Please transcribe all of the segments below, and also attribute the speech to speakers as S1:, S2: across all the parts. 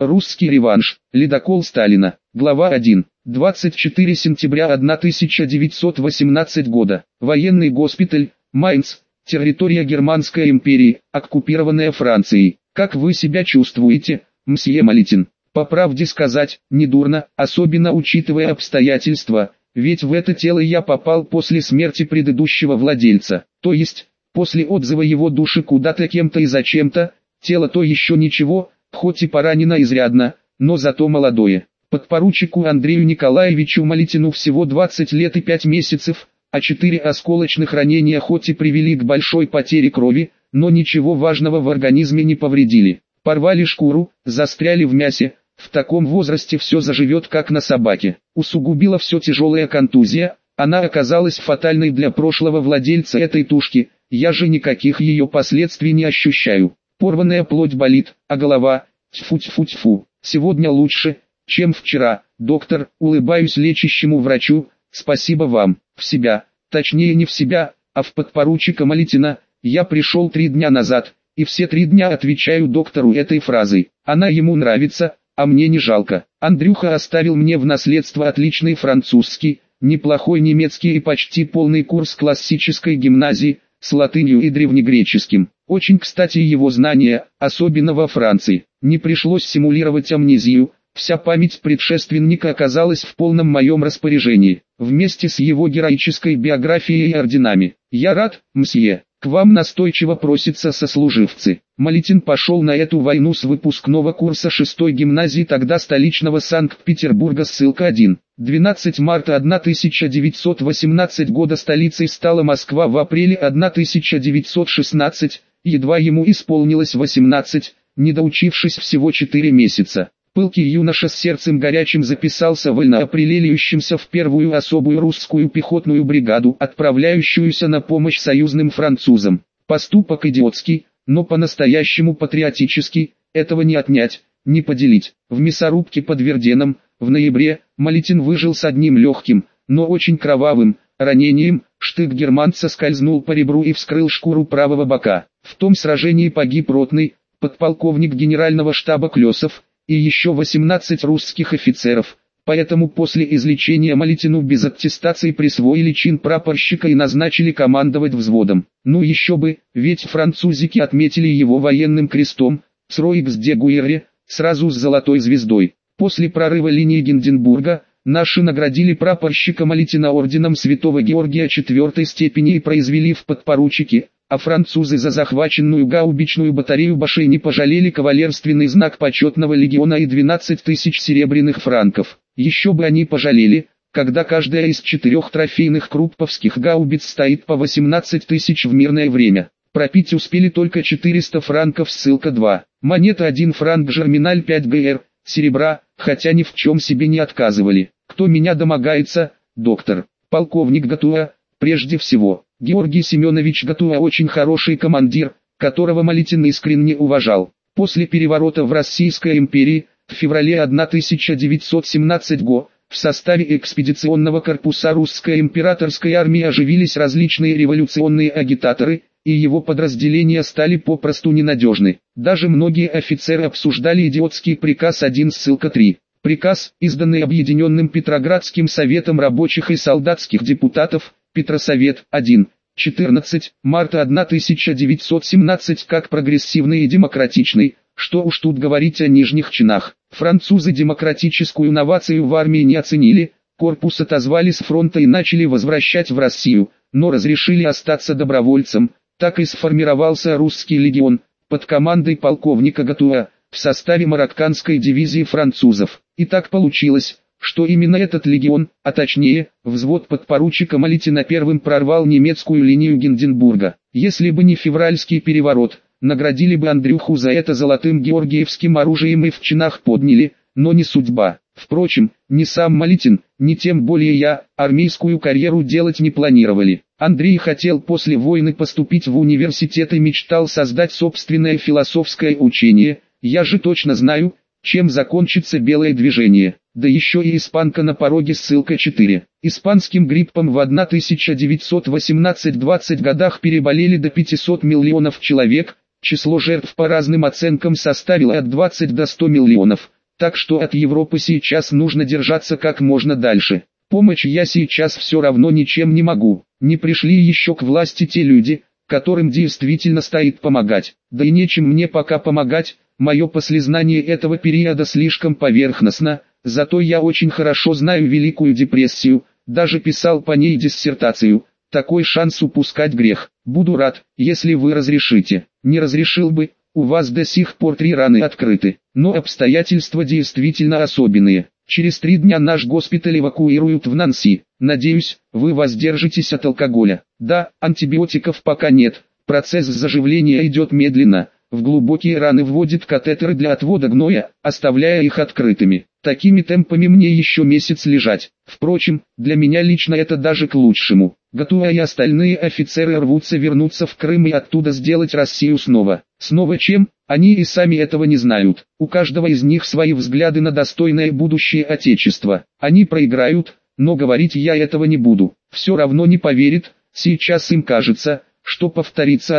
S1: Русский реванш. Ледокол Сталина. Глава 1. 24 сентября 1918 года. Военный госпиталь. Майнц. Территория Германской империи, оккупированная Францией. Как вы себя чувствуете, мсье Малитин? По правде сказать, недурно, особенно учитывая обстоятельства, ведь в это тело я попал после смерти предыдущего владельца, то есть, после отзыва его души куда-то кем-то и зачем-то. Тело то еще ничего, хоть и поранено изрядно, но зато молодое. Подпоручику Андрею Николаевичу Малитину всего 20 лет и 5 месяцев, а 4 осколочных ранения хоть и привели к большой потере крови, но ничего важного в организме не повредили. Порвали шкуру, застряли в мясе, в таком возрасте все заживет как на собаке. Усугубила все тяжелая контузия, она оказалась фатальной для прошлого владельца этой тушки, я же никаких ее последствий не ощущаю. Порванная плоть болит, а голова, тьфу-тьфу-тьфу, сегодня лучше, чем вчера. Доктор, улыбаюсь лечащему врачу, спасибо вам. В себя, точнее не в себя, а в подпоручика Малитина, я пришел 3 дня назад, и все 3 дня отвечаю доктору этой фразой. Она ему нравится, а мне не жалко. Андрюха оставил мне в наследство отличный французский, неплохой немецкий и почти полный курс классической гимназии, с латынью и древнегреческим. Очень кстати его знания, особенно во Франции. Не пришлось симулировать амнезию, вся память предшественника оказалась в полном моем распоряжении, вместе с его героической биографией и орденами. Я рад, мсье, к вам настойчиво просятся сослуживцы. Малитин пошел на эту войну с выпускного курса 6-й гимназии тогда столичного Санкт-Петербурга, ссылка 1. 12 марта 1918 года столицей стала Москва. В апреле 1916, едва ему исполнилось 18, не доучившись всего 4 месяца. Пылкий юноша с сердцем горячим записался вольноапрелеющимся в первую особую русскую пехотную бригаду, отправляющуюся на помощь союзным французам. Поступок идиотский, но по-настоящему патриотический, этого не отнять, не поделить. В мясорубке под Верденом, в ноябре, Малитин выжил с одним легким, но очень кровавым, ранением. Штык германца скользнул по ребру и вскрыл шкуру правого бока. В том сражении погиб ротный, подполковник генерального штаба Клесов, и еще 18 русских офицеров, поэтому после излечения Малитину без аттестации присвоили чин прапорщика и назначили командовать взводом. Ну еще бы, ведь французики отметили его военным крестом, Сроикс де Гуэре, сразу с золотой звездой. После прорыва линии Гинденбурга, наши наградили прапорщика Малитина орденом Святого Георгия 4-й степени и произвели в подпоручики, а французы за захваченную гаубичную батарею Башей не пожалели кавалерственный знак почетного легиона и 12 тысяч серебряных франков. Еще бы они пожалели, когда каждая из 4 трофейных крупповских гаубиц стоит по 18 тысяч в мирное время. Пропить успели только 400 франков, ссылка 2. Монета 1 франк Жерминаль 5 ГР, серебра, хотя ни в чем себе не отказывали. Кто меня домогается? Доктор. Полковник Гатуа, прежде всего. Георгий Семенович Гатуа очень хороший командир, которого Малитин искренне уважал. После переворота в Российской империи, в феврале 1917 года, в составе экспедиционного корпуса русской императорской армии оживились различные революционные агитаторы, и его подразделения стали попросту ненадежны. Даже многие офицеры обсуждали идиотский приказ 1, ссылка 3. Приказ, изданный Объединенным Петроградским советом рабочих и солдатских депутатов, Петросовет, 1, 14 марта 1917, как прогрессивный и демократичный, что уж тут говорить о нижних чинах. Французы демократическую новацию в армии не оценили, корпус отозвали с фронта и начали возвращать в Россию, но разрешили остаться добровольцем. Так и сформировался русский легион, под командой полковника Гатуа, в составе марокканской дивизии французов. И так получилось, что именно этот легион, а точнее, взвод подпоручика Малитина первым прорвал немецкую линию Гинденбурга. Если бы не февральский переворот, наградили бы Андрюху за это золотым георгиевским оружием и в чинах подняли, но не судьба. Впрочем, ни сам Малитин, ни тем более я, армейскую карьеру делать не планировали. Андрей хотел после войны поступить в университет и мечтал создать собственное философское учение. Я же точно знаю, чем закончится белое движение. Да еще и испанка на пороге, ссылка 4. Испанским гриппом в 1918-20 годах переболели до 500 миллионов человек, число жертв по разным оценкам составило от 20 до 100 миллионов. Так что от Европы сейчас нужно держаться как можно дальше. Помочь я сейчас все равно ничем не могу. Не пришли еще к власти те люди, которым действительно стоит помогать. Да и нечем мне пока помогать, мое послезнание этого периода слишком поверхностно, зато я очень хорошо знаю Великую депрессию, даже писал по ней диссертацию. Такой шанс упускать грех. Буду рад, если вы разрешите. Не разрешил бы, у вас до сих пор 3 раны открыты, но обстоятельства действительно особенные. Через 3 дня наш госпиталь эвакуируют в Нанси. Надеюсь, вы воздержитесь от алкоголя. Да, антибиотиков пока нет, процесс заживления идет медленно. В глубокие раны вводят катетеры для отвода гноя, оставляя их открытыми. Такими темпами мне еще месяц лежать. Впрочем, для меня лично это даже к лучшему. Гатуа и остальные офицеры рвутся вернуться в Крым и оттуда сделать Россию снова. Снова чем? Они и сами этого не знают. У каждого из них свои взгляды на достойное будущее Отечества. Они проиграют, но говорить я этого не буду. Все равно не поверит, сейчас им кажется, что повторится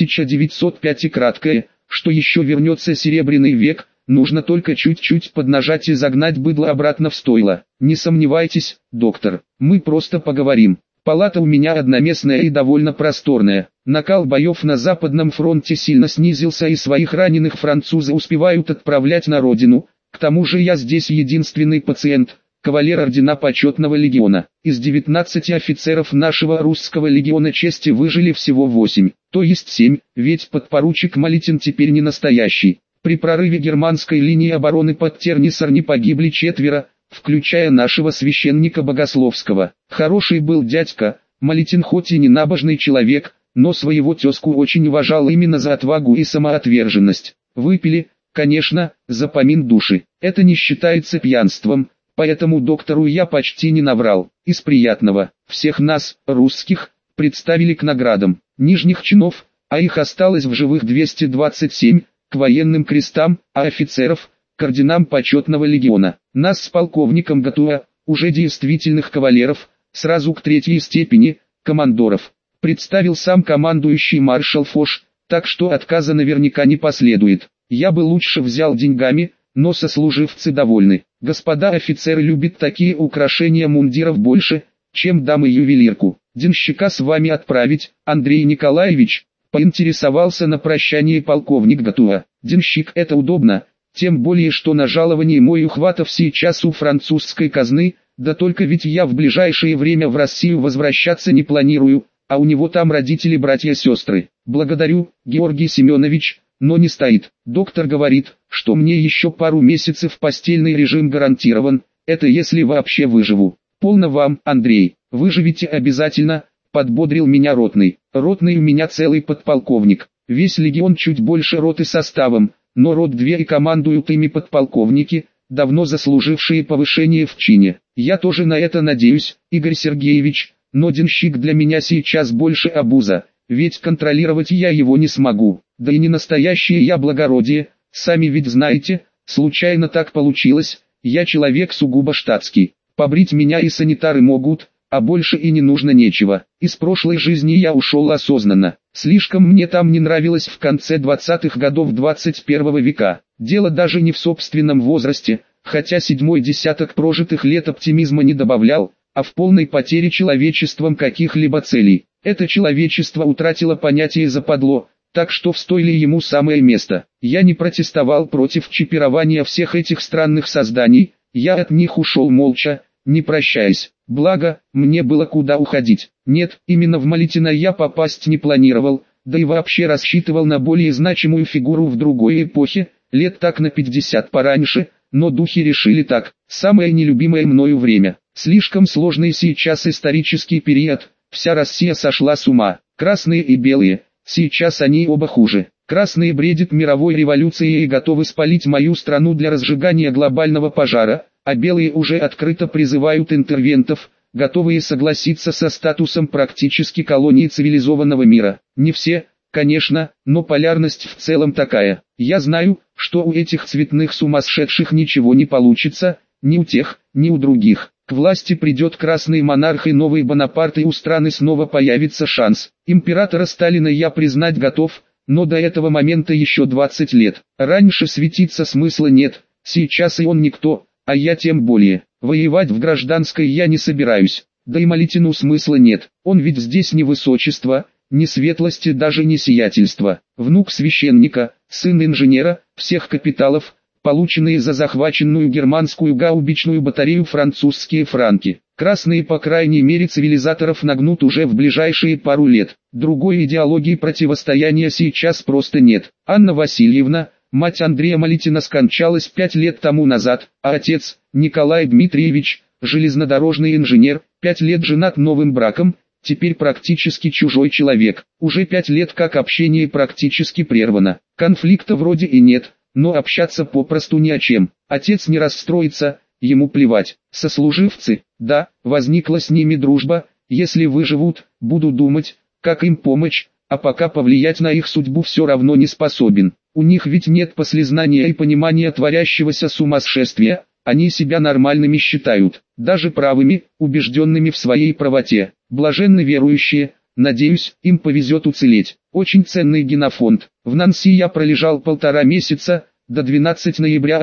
S1: 1905 и краткое, что еще вернется Серебряный век, нужно только чуть-чуть поднажать и загнать быдло обратно в стойло. Не сомневайтесь, доктор, мы просто поговорим. Палата у меня одноместная и довольно просторная. Накал боев на Западном фронте сильно снизился и своих раненых французы успевают отправлять на родину. К тому же я здесь единственный пациент, кавалер ордена Почетного легиона. Из 19 офицеров нашего русского легиона чести выжили всего 8, то есть 7, ведь подпоручик Малитин теперь не настоящий. При прорыве германской линии обороны под Тернисарни погибли 4, включая нашего священника Богословского. Хороший был дядька, Малитин хоть и не набожный человек, но своего тезку очень уважал именно за отвагу и самоотверженность. Выпили, конечно, за помин души. Это не считается пьянством, поэтому доктору я почти не наврал. Из приятного, всех нас, русских, представили к наградам. Нижних чинов, а их осталось в живых 227, к военным крестам, а офицеров – к орденам Почетного легиона. Нас с полковником Гатуа, уже действительных кавалеров, сразу к 3-й степени, командоров, представил сам командующий маршал Фош, так что отказа наверняка не последует. Я бы лучше взял деньгами, но сослуживцы довольны. Господа офицеры любят такие украшения мундиров больше, чем дамы ювелирку. Денщика с вами отправить, Андрей Николаевич, поинтересовался на прощании полковник Гатуа. Денщик — это удобно, тем более что на жаловании мой ухватов сейчас у французской казны, да только ведь я в ближайшее время в Россию возвращаться не планирую, а у него там родители, братья-сестры. Благодарю, Георгий Семенович, но не стоит. Доктор говорит, что мне еще пару месяцев постельный режим гарантирован, это если вообще выживу. Полно вам, Андрей, выживете обязательно, подбодрил меня ротный. Ротный у меня целый подполковник, весь легион чуть больше роты составом, но рот 2 и командуют ими подполковники, давно заслужившие повышение в чине. Я тоже на это надеюсь, Игорь Сергеевич, но денщик для меня сейчас больше обуза, ведь контролировать я его не смогу, да и не настоящее я благородие, сами ведь знаете, случайно так получилось, я человек сугубо штатский, побрить меня и санитары могут, а больше и не нужно нечего. Из прошлой жизни я ушел осознанно, слишком мне там не нравилось в конце 20-х годов 21 века, дело даже не в собственном возрасте, хотя 7-й десяток прожитых лет оптимизма не добавлял, а в полной потере человечеством каких-либо целей. Это человечество утратило понятие западло, так что в стойле ему самое место. Я не протестовал против чипирования всех этих странных созданий, я от них ушел молча, не прощаясь. Благо, мне было куда уходить. Нет, именно в Малитина я попасть не планировал, да и вообще рассчитывал на более значимую фигуру в другой эпохе, лет так на 50 пораньше, но духи решили так. Самое нелюбимое мною время. Слишком сложный сейчас исторический период, вся Россия сошла с ума. Красные и белые, сейчас они оба хуже. Красные бредят мировой революцией и готовы спалить мою страну для разжигания глобального пожара, а белые уже открыто призывают интервентов, готовые согласиться со статусом практически колонии цивилизованного мира. Не все, конечно, но полярность в целом такая. Я знаю, что у этих цветных сумасшедших ничего не получится, ни у тех, ни у других. К власти придет красный монарх и новый Бонапарт, и у страны снова появится шанс. Императора Сталина я признать готов, но до этого момента еще 20 лет. Раньше светиться смысла нет. Сейчас и он никто, а я тем более. Воевать в гражданской я не собираюсь. Да и Малитину смысла нет, он ведь здесь не высочество, ни светлости, даже не сиятельство. Внук священника, сын инженера, всех капиталов, полученные за захваченную германскую гаубичную батарею французские франки. Красные по крайней мере цивилизаторов нагнут уже в ближайшие пару лет. Другой идеологии противостояния сейчас просто нет. Анна Васильевна, мать Андрея Малитина, скончалась 5 лет тому назад, а отец, Николай Дмитриевич, железнодорожный инженер, 5 лет женат новым браком, теперь практически чужой человек. Уже 5 лет как общение практически прервано. Конфликта вроде и нет, но общаться попросту не о чем. Отец не расстроится, ему плевать. Сослуживцы, да, возникла с ними дружба, если выживут, буду думать, как им помочь, а пока повлиять на их судьбу все равно не способен. У них ведь нет послезнания и понимания творящегося сумасшествия, они себя нормальными считают, даже правыми, убежденными в своей правоте. Блаженны верующие, надеюсь, им повезет уцелеть. Очень ценный генофонд. В Нанси я пролежал 1,5 месяца, до 12 ноября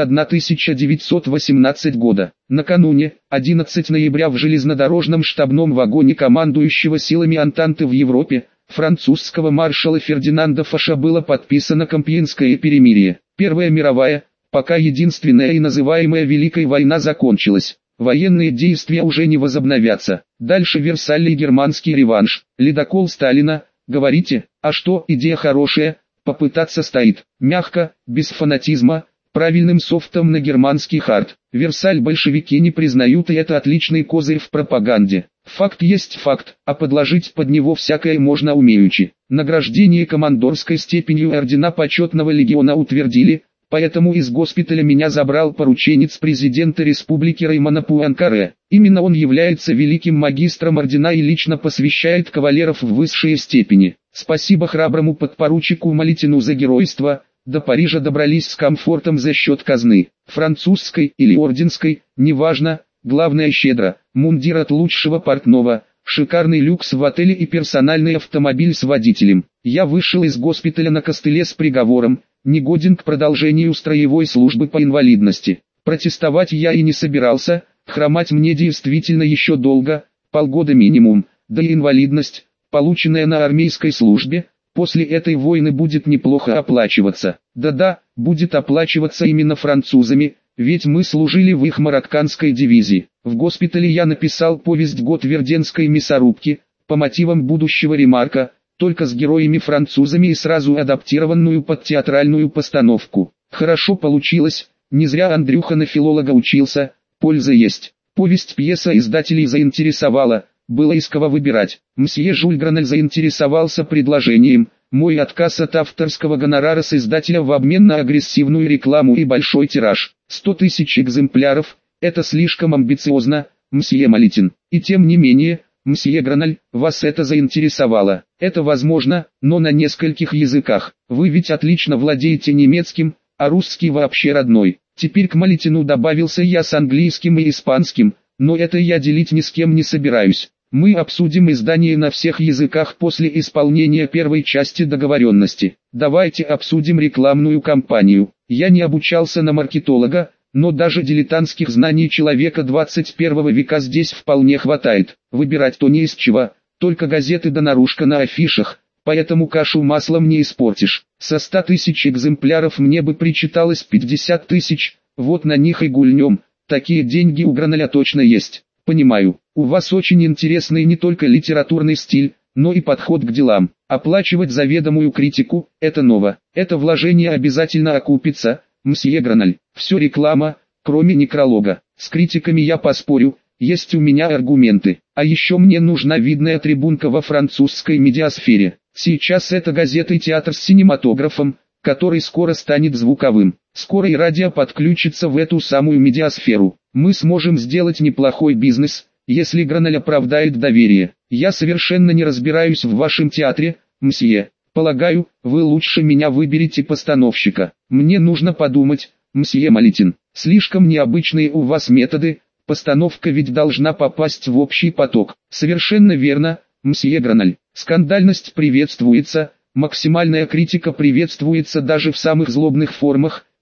S1: 1918 года. Накануне, 11 ноября, в железнодорожном штабном вагоне командующего силами Антанты в Европе, французского маршала Фердинанда Фоша, было подписано Компьенское перемирие. Первая мировая, пока единственная и называемая Великая война, закончилась. Военные действия уже не возобновятся. Дальше Версаль и германский реванш. Ледокол Сталина, говорите, а что, идея хорошая, попытаться стоит. Мягко, без фанатизма, правильным софтом на германский хард. Версаль большевики не признают, и это отличный козырь в пропаганде. Факт есть факт, а подложить под него всякое можно умеючи. Награждение командорской степенью ордена почетного легиона утвердили, поэтому из госпиталя меня забрал порученец президента республики Раймона Пуанкаре. Именно он является великим магистром ордена и лично посвящает кавалеров в высшие степени. Спасибо храброму подпоручику Малитину за геройство. До Парижа добрались с комфортом за счет казны. Французской или орденской, неважно, главное щедро. Мундир от лучшего портного, шикарный люкс в отеле и персональный автомобиль с водителем. Я вышел из госпиталя на костыле с приговором: негоден к продолжению строевой службы по инвалидности. Протестовать я и не собирался, хромать мне действительно еще долго, полгода минимум, да и инвалидность, полученная на армейской службе, после этой войны будет неплохо оплачиваться. Да-да, будет оплачиваться именно французами, ведь мы служили в их марокканской дивизии. В госпитале я написал повесть «Год Верденской мясорубки», по мотивам будущего Ремарка, только с героями-французами и сразу адаптированную под театральную постановку. Хорошо получилось, не зря Андрюха на филолога учился, польза есть. Повесть-пьеса издателей заинтересовала, было из кого выбирать. Мсье Жюль Гранель заинтересовался предложением, мой отказ от авторского гонорара с издателя в обмен на агрессивную рекламу и большой тираж. 100 тысяч экземпляров, это слишком амбициозно, мсье Малитин. И тем не менее, мсье Гранель, вас это заинтересовало. Это возможно, но на нескольких языках. Вы ведь отлично владеете немецким, а русский вообще родной. Теперь к Малитину добавился я с английским и испанским, но это я делить ни с кем не собираюсь. Мы обсудим издание на всех языках после исполнения первой части договоренности. Давайте обсудим рекламную кампанию. Я не обучался на маркетолога, но даже дилетантских знаний человека 21 века здесь вполне хватает. Выбирать-то не из чего, только газеты да наружка на афишах, поэтому кашу маслом не испортишь. Со 100 тысяч экземпляров мне бы причиталось 50 тысяч, вот на них и гульнем, такие деньги у Гранеля точно есть. Понимаю, у вас очень интересный не только литературный стиль, но и подход к делам. Оплачивать заведомую критику – это ново. Это вложение обязательно окупится, мсье Гранель. Все реклама, кроме некролога. С критиками я поспорю, есть у меня аргументы. А еще мне нужна видная трибунка во французской медиасфере. Сейчас это газета и театр с синематографом, который скоро станет звуковым. Скоро и радио подключится в эту самую медиасферу. Мы сможем сделать неплохой бизнес, если Гранель оправдает доверие. Я совершенно не разбираюсь в вашем театре, мсье. Полагаю, вы лучше меня выберете постановщика. Мне нужно подумать, мсье Малитин. Слишком необычные у вас методы, постановка ведь должна попасть в общий поток. Совершенно верно, мсье Гранель. Скандальность приветствуется, максимальная критика приветствуется даже в самых злобных формах,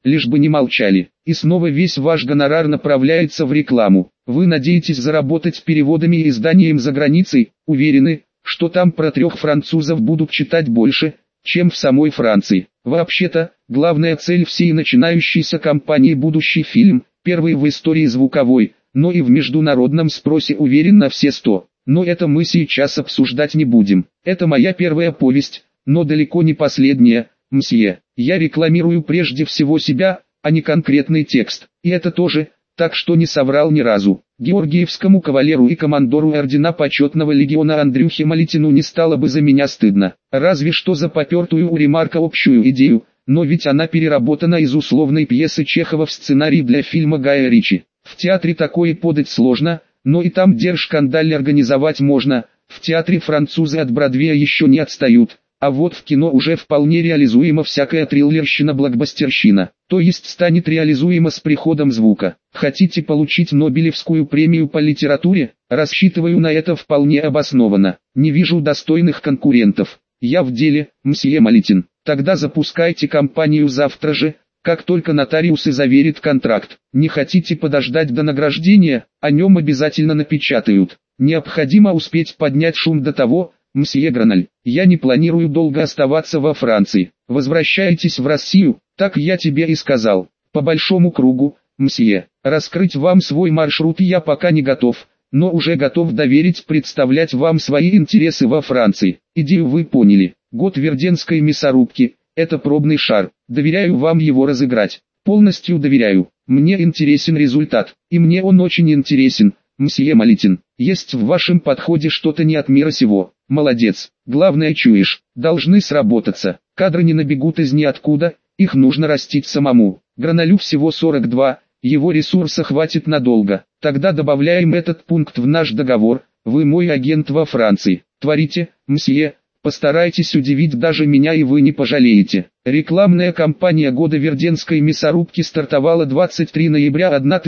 S1: лишь бы не молчали. И снова весь ваш гонорар направляется в рекламу. Вы надеетесь заработать переводами и изданием за границей, уверены, что там про 3 французов будут читать больше, чем в самой Франции. Вообще-то, главная цель всей начинающейся кампании будущий фильм, первый в истории звуковой, но и в международном спросе уверен на все 100. Но это мы сейчас обсуждать не будем. Это моя первая повесть, но далеко не последняя, мсье. Я рекламирую прежде всего себя, а не конкретный текст. И это тоже, так что не соврал ни разу. Георгиевскому кавалеру и командору ордена почетного легиона Андрюхе Малитину не стало бы за меня стыдно. Разве что за попертую у Ремарка общую идею, но ведь она переработана из условной пьесы Чехова в сценарий для фильма Гая Ричи. В театре такое подать сложно, но и там держкандаль организовать можно. В театре французы от Бродвея еще не отстают. А вот в кино уже вполне реализуема всякая триллерщина-блокбастерщина. То есть станет реализуема с приходом звука. Хотите получить Нобелевскую премию по литературе? Рассчитываю на это вполне обоснованно. Не вижу достойных конкурентов. Я в деле, мсье Малитин. Тогда запускайте кампанию завтра же, как только нотариусы заверят контракт. Не хотите подождать до награждения, о нем обязательно напечатают. Необходимо успеть поднять шум до того, мсье Граналь, я не планирую долго оставаться во Франции. Возвращайтесь в Россию, так я тебе и сказал. По большому кругу, мсье. Раскрыть вам свой маршрут я пока не готов, но уже готов доверить представлять вам свои интересы во Франции. Идею вы поняли. Год Верденской мясорубки – это пробный шар. Доверяю вам его разыграть. Полностью доверяю. Мне интересен результат, и мне он очень интересен, мсье Малитин. Есть в вашем подходе что-то не от мира сего. Молодец. Главное чуешь. Должны сработаться. Кадры не набегут из ниоткуда, их нужно растить самому. Граналю всего 42, его ресурса хватит надолго. Тогда добавляем этот пункт в наш договор. Вы мой агент во Франции. Творите, мсье. Постарайтесь удивить даже меня, и вы не пожалеете. Рекламная кампания года Верденской мясорубки стартовала 23 ноября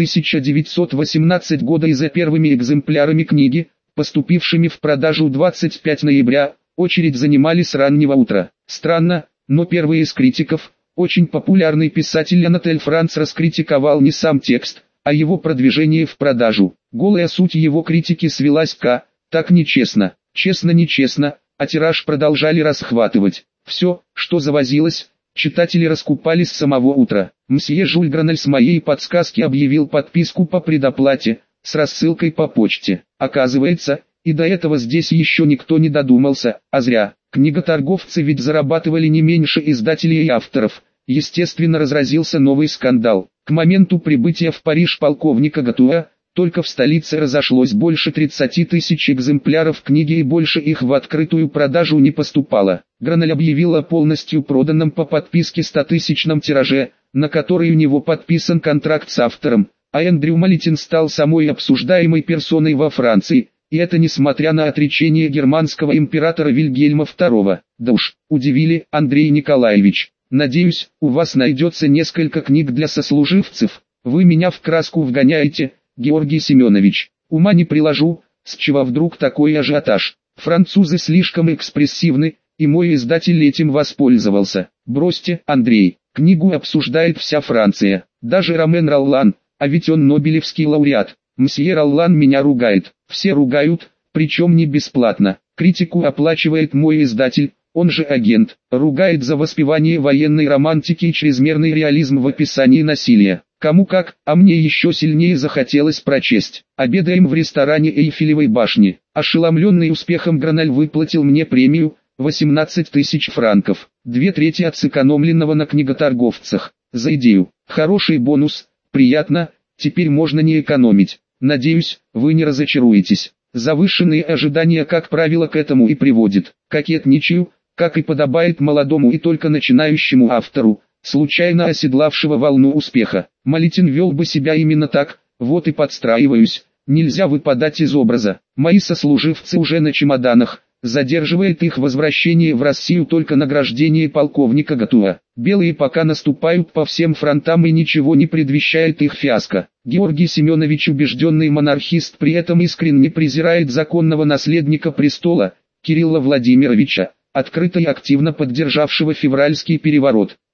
S1: 1918 года и за первыми экземплярами книги, поступившими в продажу 25 ноября, очередь занимали с раннего утра. Странно, но первый из критиков, очень популярный писатель Анатель Франц, раскритиковал не сам текст, а его продвижение в продажу. Голая суть его критики свелась к «так нечестно, честно-нечестно», а тираж продолжали расхватывать. Все, что завозилось, читатели раскупали с самого утра. Мсье Жюль Граналь с моей подсказки объявил подписку по предоплате, с рассылкой по почте. Оказывается, и до этого здесь еще никто не додумался, а зря. Книготорговцы ведь зарабатывали не меньше издателей и авторов. Естественно, разразился новый скандал. К моменту прибытия в Париж полковника Гатуа, только в столице разошлось больше 30 тысяч экземпляров книги, и больше их в открытую продажу не поступало. Граналь объявил о полностью проданном по подписке 100-тысячном тираже, на который у него подписан контракт с автором, а Эндрю Малитин стал самой обсуждаемой персоной во Франции, и это несмотря на отречение германского императора Вильгельма II. Да уж, удивили, Андрей Николаевич. Надеюсь, у вас найдется несколько книг для сослуживцев. Вы меня в краску вгоняете, Георгий Семенович. Ума не приложу, с чего вдруг такой ажиотаж. Французы слишком экспрессивны, и мой издатель этим воспользовался. Бросьте, Андрей, книгу обсуждает вся Франция, даже Ромен Роллан, а ведь он Нобелевский лауреат. Мсье Роллан меня ругает, все ругают, причем не бесплатно. Критику оплачивает мой издатель, он же агент, ругает за воспевание военной романтики и чрезмерный реализм в описании насилия. Кому как, а мне еще сильнее захотелось прочесть. Обедаем в ресторане Эйфелевой башни. Ошеломленный успехом, Граналь выплатил мне премию, 18 тысяч франков, 2/3 от сэкономленного на книготорговцах. За идею. Хороший бонус, приятно, теперь можно не экономить. Надеюсь, вы не разочаруетесь. Завышенные ожидания, как правило, к этому и приводят. Кокетничаю, как и подобает молодому и только начинающему автору, случайно оседлавшего волну успеха. Малитин вел бы себя именно так, вот и подстраиваюсь. Нельзя выпадать из образа. Мои сослуживцы уже на чемоданах. Задерживает их возвращение в Россию только награждение полковника Гатуа. Белые пока наступают по всем фронтам, и ничего не предвещает их фиаско. Георгий Семенович, убежденный монархист, при этом искренне презирает законного наследника престола, Кирилла Владимировича, открыто и активно поддержавшего февральский переворот.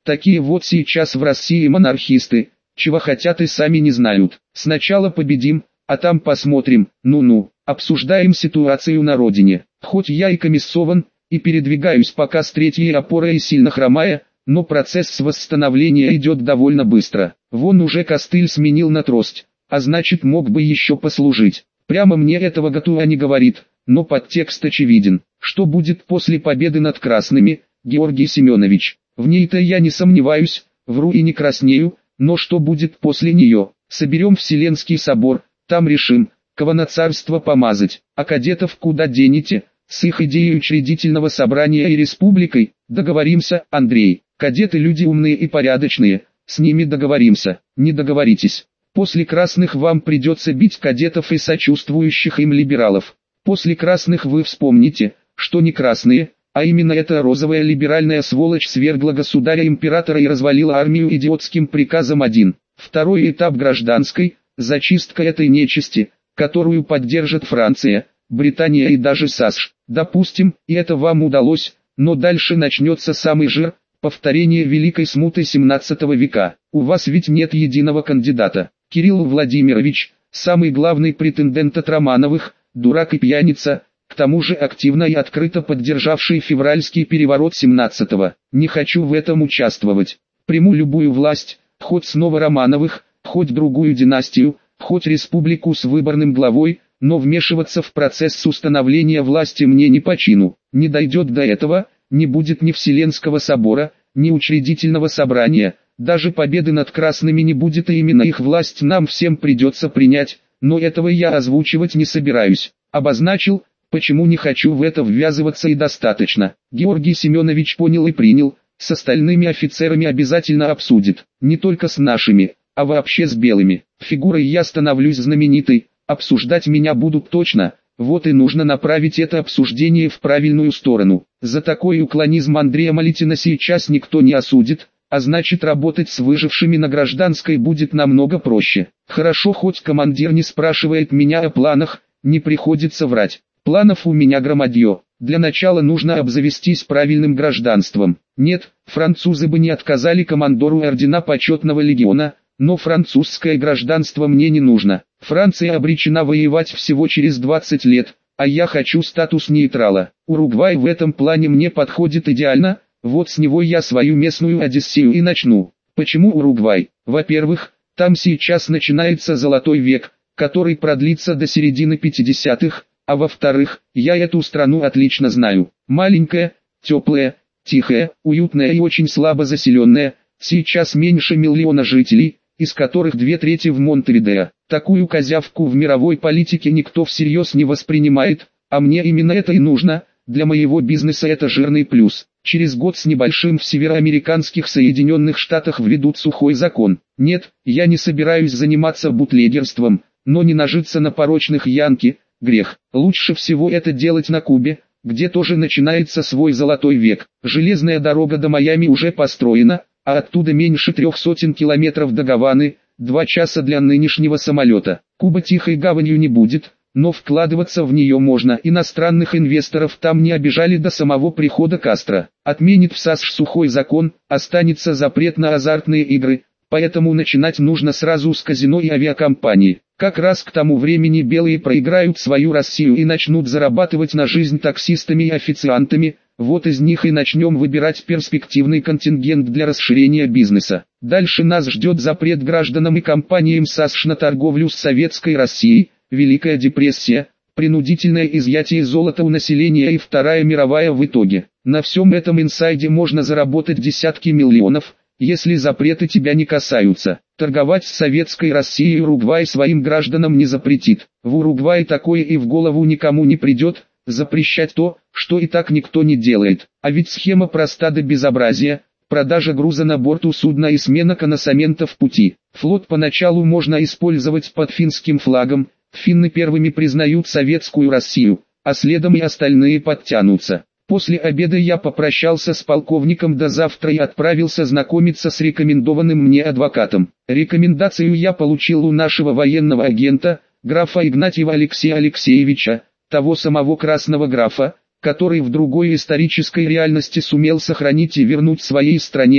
S1: Такие вот сейчас в России монархисты, чего хотят и сами не знают. Сначала победим, а там посмотрим, ну-ну, обсуждаем ситуацию на родине. Хоть я и комиссован, и передвигаюсь пока с третьей опорой и сильно хромая, но процесс восстановления идет довольно быстро. Вон уже костыль сменил на трость, а значит мог бы еще послужить. Прямо мне этого Гатуа не говорит, но подтекст очевиден. Что будет после победы над красными, Георгий Семенович? В ней-то я не сомневаюсь, вру и не краснею, но что будет после нее? Соберем Вселенский собор, там решим, кого на царство помазать, а кадетов куда денете, с их идеей учредительного собрания и республикой? Договоримся, Андрей. Кадеты люди умные и порядочные, с ними договоримся. Не договоритесь. После красных вам придется бить кадетов и сочувствующих им либералов. После красных вы вспомните, что не красные, а именно эта розовая либеральная сволочь свергла государя-императора и развалила армию идиотским приказом 1. Второй этап гражданской, зачистка этой нечисти, которую поддержит Франция, Британия и даже САСШ. Допустим, и это вам удалось, но дальше начнется самый жир, повторение Великой Смуты 17 века. У вас ведь нет единого кандидата. Кирилл Владимирович, самый главный претендент от Романовых, дурак и пьяница, к тому же активно и открыто поддержавший февральский переворот 17-го. Не хочу в этом участвовать. Приму любую власть, хоть снова Романовых, хоть другую династию, хоть республику с выборным главой, но вмешиваться в процесс установления власти мне не по чину. Не дойдет до этого, не будет ни Вселенского собора, ни учредительного собрания, даже победы над красными не будет, и именно их власть нам всем придется принять, но этого я озвучивать не собираюсь. Обозначил, почему не хочу в это ввязываться, и достаточно. Георгий Семенович понял и принял, с остальными офицерами обязательно обсудит, не только с нашими, а вообще с белыми. Фигурой я становлюсь знаменитой, обсуждать меня будут точно, вот и нужно направить это обсуждение в правильную сторону. За такой уклонизм Андрея Малитина сейчас никто не осудит, а значит работать с выжившими на гражданской будет намного проще. Хорошо, хоть командир не спрашивает меня о планах, не приходится врать. Планов у меня громадье. Для начала нужно обзавестись правильным гражданством. Нет, французы бы не отказали командору ордена почетного легиона, но французское гражданство мне не нужно. Франция обречена воевать всего через 20 лет, а я хочу статус нейтрала. Уругвай в этом плане мне подходит идеально, вот с него я свою местную Одиссею и начну. Почему Уругвай? Во-первых, там сейчас начинается золотой век, который продлится до середины 50-х, а во-вторых, я эту страну отлично знаю. Маленькая, теплая, тихая, уютная и очень слабо заселенная, сейчас меньше 1 миллиона жителей, из которых 2/3 в Монтевидео. Такую козявку в мировой политике никто всерьез не воспринимает, а мне именно это и нужно, для моего бизнеса это жирный плюс. Через год с небольшим в североамериканских Соединенных Штатах введут сухой закон. Нет, я не собираюсь заниматься бутлегерством, но не нажиться на порочных янки – грех. Лучше всего это делать на Кубе, где тоже начинается свой золотой век. Железная дорога до Майами уже построена, а оттуда меньше 300 километров до Гаваны, 2 часа для нынешнего самолета. Куба тихой гаванью не будет, но вкладываться в нее можно. Иностранных инвесторов там не обижали до самого прихода Кастро. Отменит в САСШ сухой закон, останется запрет на азартные игры, поэтому начинать нужно сразу с казино и авиакомпаний. Как раз к тому времени белые проиграют свою Россию и начнут зарабатывать на жизнь таксистами и официантами, вот из них и начнем выбирать перспективный контингент для расширения бизнеса. Дальше нас ждет запрет гражданам и компаниям САСШ на торговлю с Советской Россией, Великая депрессия, принудительное изъятие золота у населения и Вторая мировая в итоге. На всем этом инсайде можно заработать десятки миллионов, если запреты тебя не касаются. Торговать с Советской Россией Уругвай своим гражданам не запретит. В Уругвае такое и в голову никому не придет, запрещать то, что и так никто не делает. А ведь схема проста до безобразия: продажа груза на борту судна и смена коносамента в пути. Флот поначалу можно использовать под финским флагом, финны первыми признают Советскую Россию, а следом и остальные подтянутся. После обеда я попрощался с полковником до завтра и отправился знакомиться с рекомендованным мне адвокатом. Рекомендацию я получил у нашего военного агента, графа Игнатьева Алексея Алексеевича, того самого красного графа, который в другой исторической реальности сумел сохранить и вернуть своей стране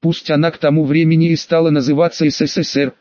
S1: пусть она к тому времени и стала называться СССР,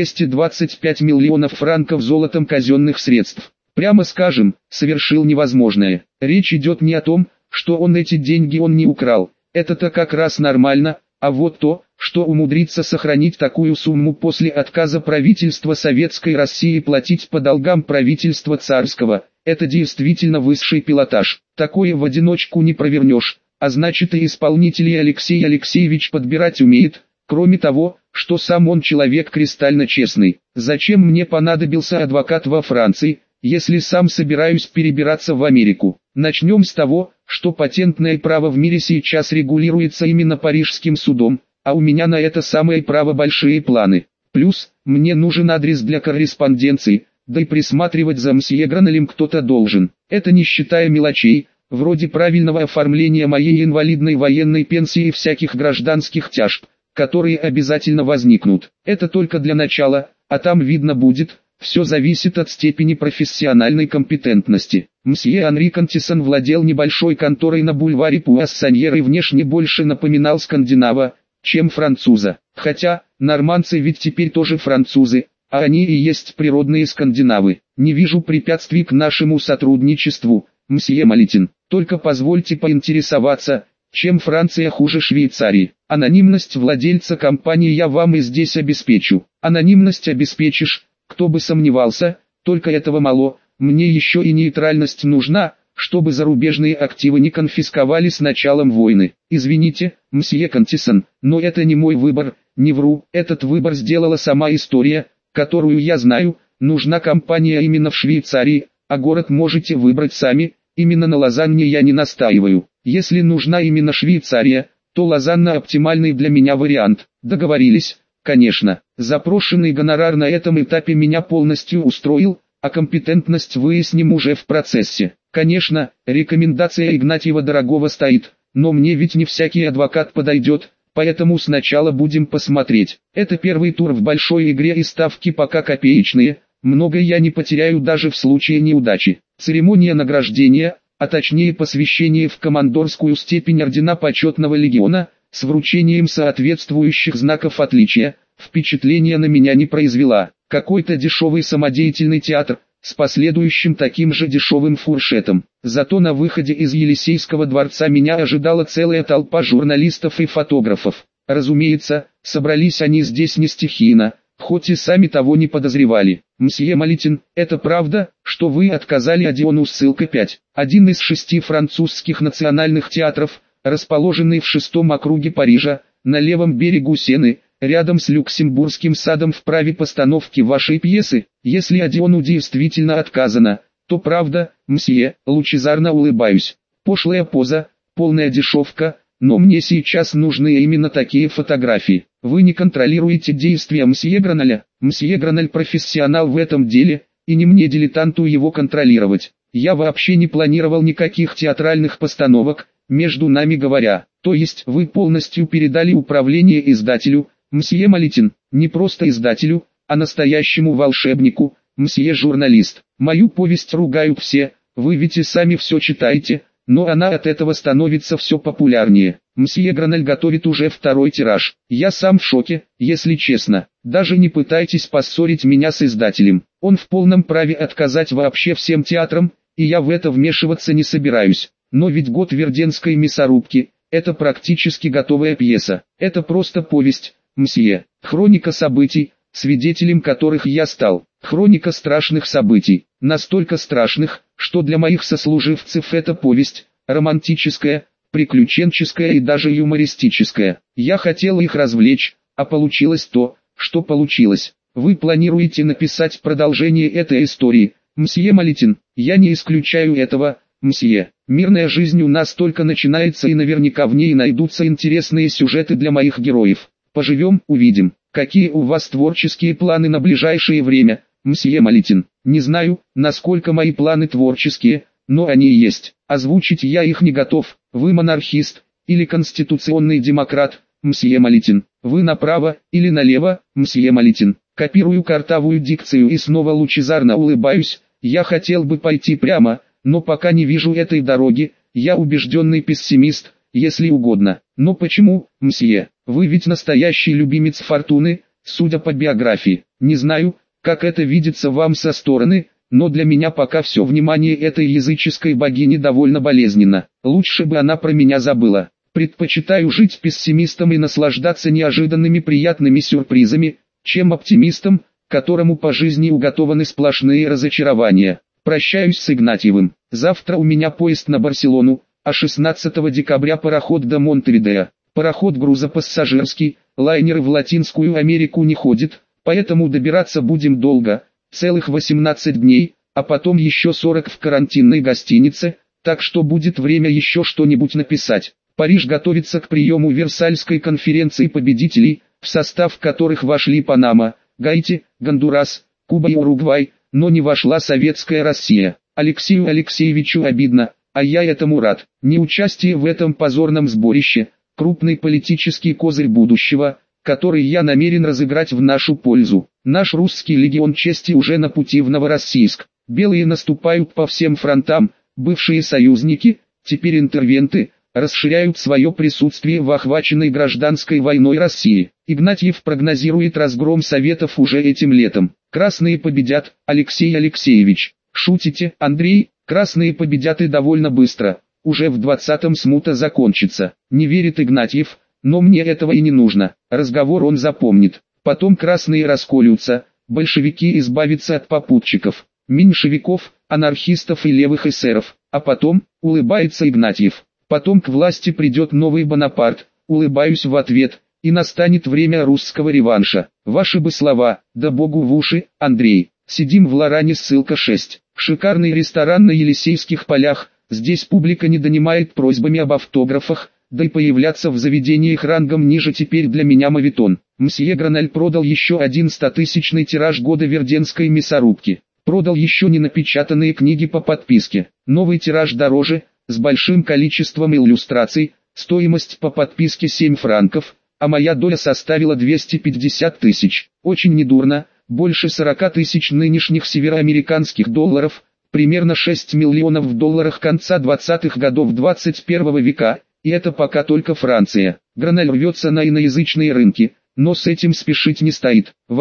S1: 225 миллионов франков золотом казенных средств. Прямо скажем, совершил невозможное. Речь идет не о том, что эти деньги он не украл, это-то как раз нормально, а вот то, что умудрится сохранить такую сумму после отказа правительства Советской России платить по долгам правительства царского, это действительно высший пилотаж. Такое в одиночку не провернешь, а значит и исполнителей Алексей Алексеевич подбирать умеет, кроме того, что сам он человек кристально честный. Зачем мне понадобился адвокат во Франции, если сам собираюсь перебираться в Америку? Начнем с того, что патентное право в мире сейчас регулируется именно Парижским судом, а у меня на это самое право большие планы. Плюс, мне нужен адрес для корреспонденции, да и присматривать за мсье Гранелем кто-то должен. Это не считая мелочей, вроде правильного оформления моей инвалидной военной пенсии и всяких гражданских тяжб, которые обязательно возникнут. Это только для начала, а там видно будет. Все зависит от степени профессиональной компетентности. Мсье Анри Кантисон владел небольшой конторой на бульваре Пуассаньер и внешне больше напоминал скандинава, чем француза. Хотя, нормандцы ведь теперь тоже французы, а они и есть природные скандинавы. Не вижу препятствий к нашему сотрудничеству, мсье Малитин. Только позвольте поинтересоваться, чем Франция хуже Швейцарии. Анонимность владельца компании я вам и здесь обеспечу. Анонимность обеспечишь. Кто бы сомневался, только этого мало, мне еще и нейтральность нужна, чтобы зарубежные активы не конфисковали с началом войны. Извините, мсье Кантисон, но это не мой выбор, не вру, этот выбор сделала сама история, которую я знаю, нужна компания именно в Швейцарии, а город можете выбрать сами, именно на Лозанне я не настаиваю. Если нужна именно Швейцария, то Лозанна оптимальный для меня вариант. Договорились? Конечно, запрошенный гонорар на этом этапе меня полностью устроил, а компетентность выясним уже в процессе. Конечно, рекомендация Игнатьева дорогого стоит, но мне ведь не всякий адвокат подойдет, поэтому сначала будем посмотреть. Это первый тур в большой игре и ставки пока копеечные, много я не потеряю даже в случае неудачи. Церемония награждения, а точнее посвящение в командорскую степень ордена почетного легиона, с вручением соответствующих знаков отличия, впечатления на меня не произвела. Какой-то дешевый самодеятельный театр, с последующим таким же дешевым фуршетом. Зато на выходе из Елисейского дворца меня ожидала целая толпа журналистов и фотографов. Разумеется, собрались они здесь не стихийно, хоть и сами того не подозревали. Мсье Малитин, это правда, что вы отказали Одеону? Ссылка 5. Один из 6 французских национальных театров, расположенный в 6-м округе Парижа, на левом берегу Сены, рядом с Люксембургским садом, вправе постановки вашей пьесы. Если Одеону действительно отказано, то правда, мсье, лучезарно улыбаюсь. Пошлая поза, полная дешевка, но мне сейчас нужны именно такие фотографии. Вы не контролируете действия мсье Гранеля. Мсье Гранель профессионал в этом деле, и не мне, дилетанту, его контролировать. Я вообще не планировал никаких театральных постановок, между нами говоря. То есть вы полностью передали управление издателю, мсье Малитин, не просто издателю, а настоящему волшебнику, мсье журналист. Мою повесть ругают все, вы ведь и сами все читаете, но она от этого становится все популярнее. Мсье Гранель готовит уже 2-й тираж. Я сам в шоке, если честно. Даже не пытайтесь поссорить меня с издателем. Он в полном праве отказать вообще всем театрам, и я в это вмешиваться не собираюсь. Но ведь «Год Верденской мясорубки» — это практически готовая пьеса. Это просто повесть, мсье. Хроника событий, свидетелем которых я стал. Хроника страшных событий. Настолько страшных, что для моих сослуживцев эта повесть романтическая, приключенческая и даже юмористическая. Я хотел их развлечь, а получилось то, что получилось. Вы планируете написать продолжение этой истории, мсье Малитин? Я не исключаю этого, мсье. Мирная жизнь у нас только начинается, и наверняка в ней найдутся интересные сюжеты для моих героев. Поживем, увидим. Какие у вас творческие планы на ближайшее время, мсье Малитин? Не знаю, насколько мои планы творческие, но они есть. Озвучить я их не готов. Вы монархист или конституционный демократ, мсье Малитин? Вы направо или налево, мсье Малитин? Копирую картавую дикцию и снова лучезарно улыбаюсь. Я хотел бы пойти прямо, но пока не вижу этой дороги. Я убежденный пессимист, если угодно. Но почему, мсье? Вы ведь настоящий любимец фортуны, судя по биографии. Не знаю, как это видится вам со стороны, но для меня пока все внимание этой языческой богини довольно болезненно. Лучше бы она про меня забыла. Предпочитаю жить пессимистом и наслаждаться неожиданными приятными сюрпризами, чем оптимистом, которому по жизни уготованы сплошные разочарования. Прощаюсь с Игнатьевым. Завтра у меня поезд на Барселону, а 16 декабря пароход до Монтевидео. Пароход грузопассажирский, лайнеры в Латинскую Америку не ходят, поэтому добираться будем долго, целых 18 дней, а потом еще 40 в карантинной гостинице, так что будет время еще что-нибудь написать. Париж готовится к приему Версальской конференции победителей, в состав которых вошли Панама, Гаити, Гондурас, Куба и Уругвай, но не вошла Советская Россия. Алексею Алексеевичу обидно, а я этому рад. Неучастие в этом позорном сборище – крупный политический козырь будущего, который я намерен разыграть в нашу пользу. Наш русский легион чести уже на пути в Новороссийск. Белые наступают по всем фронтам, бывшие союзники, теперь интервенты, расширяют свое присутствие в охваченной гражданской войной России. Игнатьев прогнозирует разгром Советов уже этим летом. Красные победят, Алексей Алексеевич. Шутите, Андрей? Красные победят и довольно быстро. Уже в 20-м смута закончится. Не верит Игнатьев, но мне этого и не нужно. Разговор он запомнит. Потом красные расколются, большевики избавятся от попутчиков, меньшевиков, анархистов и левых эсеров. А потом, улыбается Игнатьев. Потом к власти придет новый Бонапарт, улыбаюсь в ответ, и настанет время русского реванша. Ваши бы слова, да богу в уши, Андрей. Сидим в Лоране, ссылка 6. Шикарный ресторан на Елисейских полях, здесь публика не донимает просьбами об автографах, да и появляться в заведениях рангом ниже теперь для меня моветон. Мсье Граналь продал еще один 100-тысячный тираж года Верденской мясорубки. Продал еще не напечатанные книги по подписке. Новый тираж дороже, с большим количеством иллюстраций, стоимость по подписке 7 франков, а моя доля составила 250 тысяч. Очень недурно, больше 40 тысяч нынешних североамериканских долларов, примерно 6 миллионов в долларах конца 20-х годов 21 века, и это пока только Франция. Граналь рвется на иноязычные рынки, но с этим спешить не стоит. В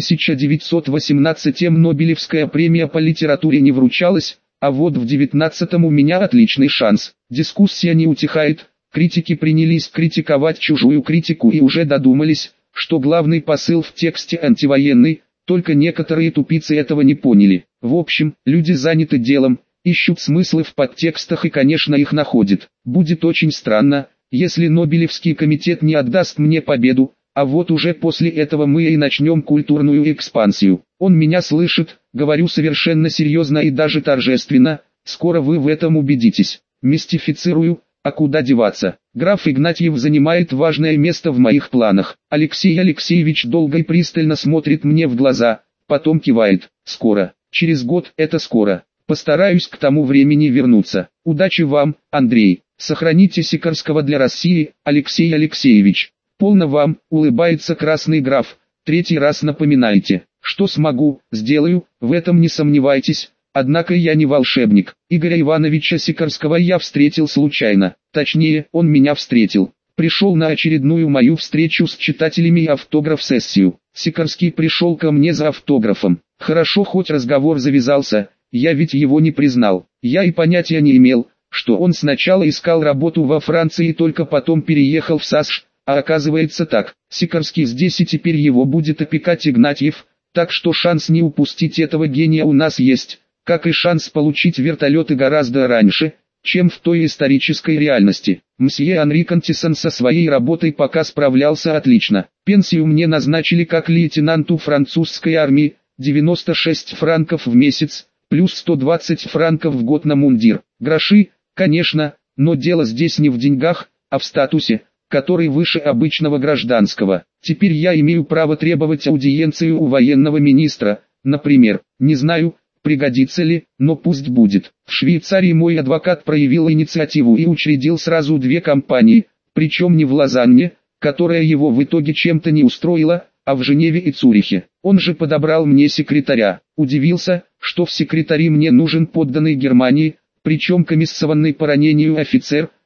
S1: 1918-м Нобелевская премия по литературе не вручалась, а вот в 19-м у меня отличный шанс. Дискуссия не утихает, критики принялись критиковать чужую критику и уже додумались, что главный посыл в тексте антивоенный, только некоторые тупицы этого не поняли. В общем, люди заняты делом, ищут смыслы в подтекстах и, конечно, их находят. Будет очень странно, если Нобелевский комитет не отдаст мне победу, а вот уже после этого мы и начнем культурную экспансию. Он меня слышит, говорю совершенно серьезно и даже торжественно, скоро вы в этом убедитесь. Мистифицирую, а куда деваться? Граф Игнатьев занимает важное место в моих планах. Алексей Алексеевич долго и пристально смотрит мне в глаза, потом кивает. Скоро, через год это скоро. Постараюсь к тому времени вернуться. Удачи вам, Андрей. Сохраните Сикорского для России, Алексей Алексеевич. Полно вам, улыбается красный граф. Третий раз напоминайте. Что смогу, сделаю, в этом не сомневайтесь. Однако я не волшебник. Игоря Ивановича Сикорского я встретил случайно. Точнее, он меня встретил. Пришел на очередную мою встречу с читателями и автограф-сессию. Сикорский пришел ко мне за автографом. Хорошо, хоть разговор завязался, я ведь его не признал. Я и понятия не имел, что он сначала искал работу во Франции и только потом переехал в САСШ, а оказывается так. Сикорский здесь и теперь его будет опекать Игнатьев, так что шанс не упустить этого гения у нас есть, как и шанс получить вертолеты гораздо раньше, чем в той исторической реальности. Мсье Анри Кантисон со своей работой пока справлялся отлично. Пенсию мне назначили как лейтенанту французской армии, 96 франков в месяц, плюс 120 франков в год на мундир. Гроши, конечно, но дело здесь не в деньгах, а в статусе, который выше обычного гражданского. Теперь я имею право требовать аудиенцию у военного министра, например. Не знаю, пригодится ли, но пусть будет. В Швейцарии мой адвокат проявил инициативу и учредил сразу 2 компании, причем не в Лозанне, которая его в итоге чем-то не устроила, а в Женеве и Цюрихе. Он же подобрал мне секретаря. Удивился, что в секретари мне нужен подданный Германии, причем комиссованный по ранению офицер,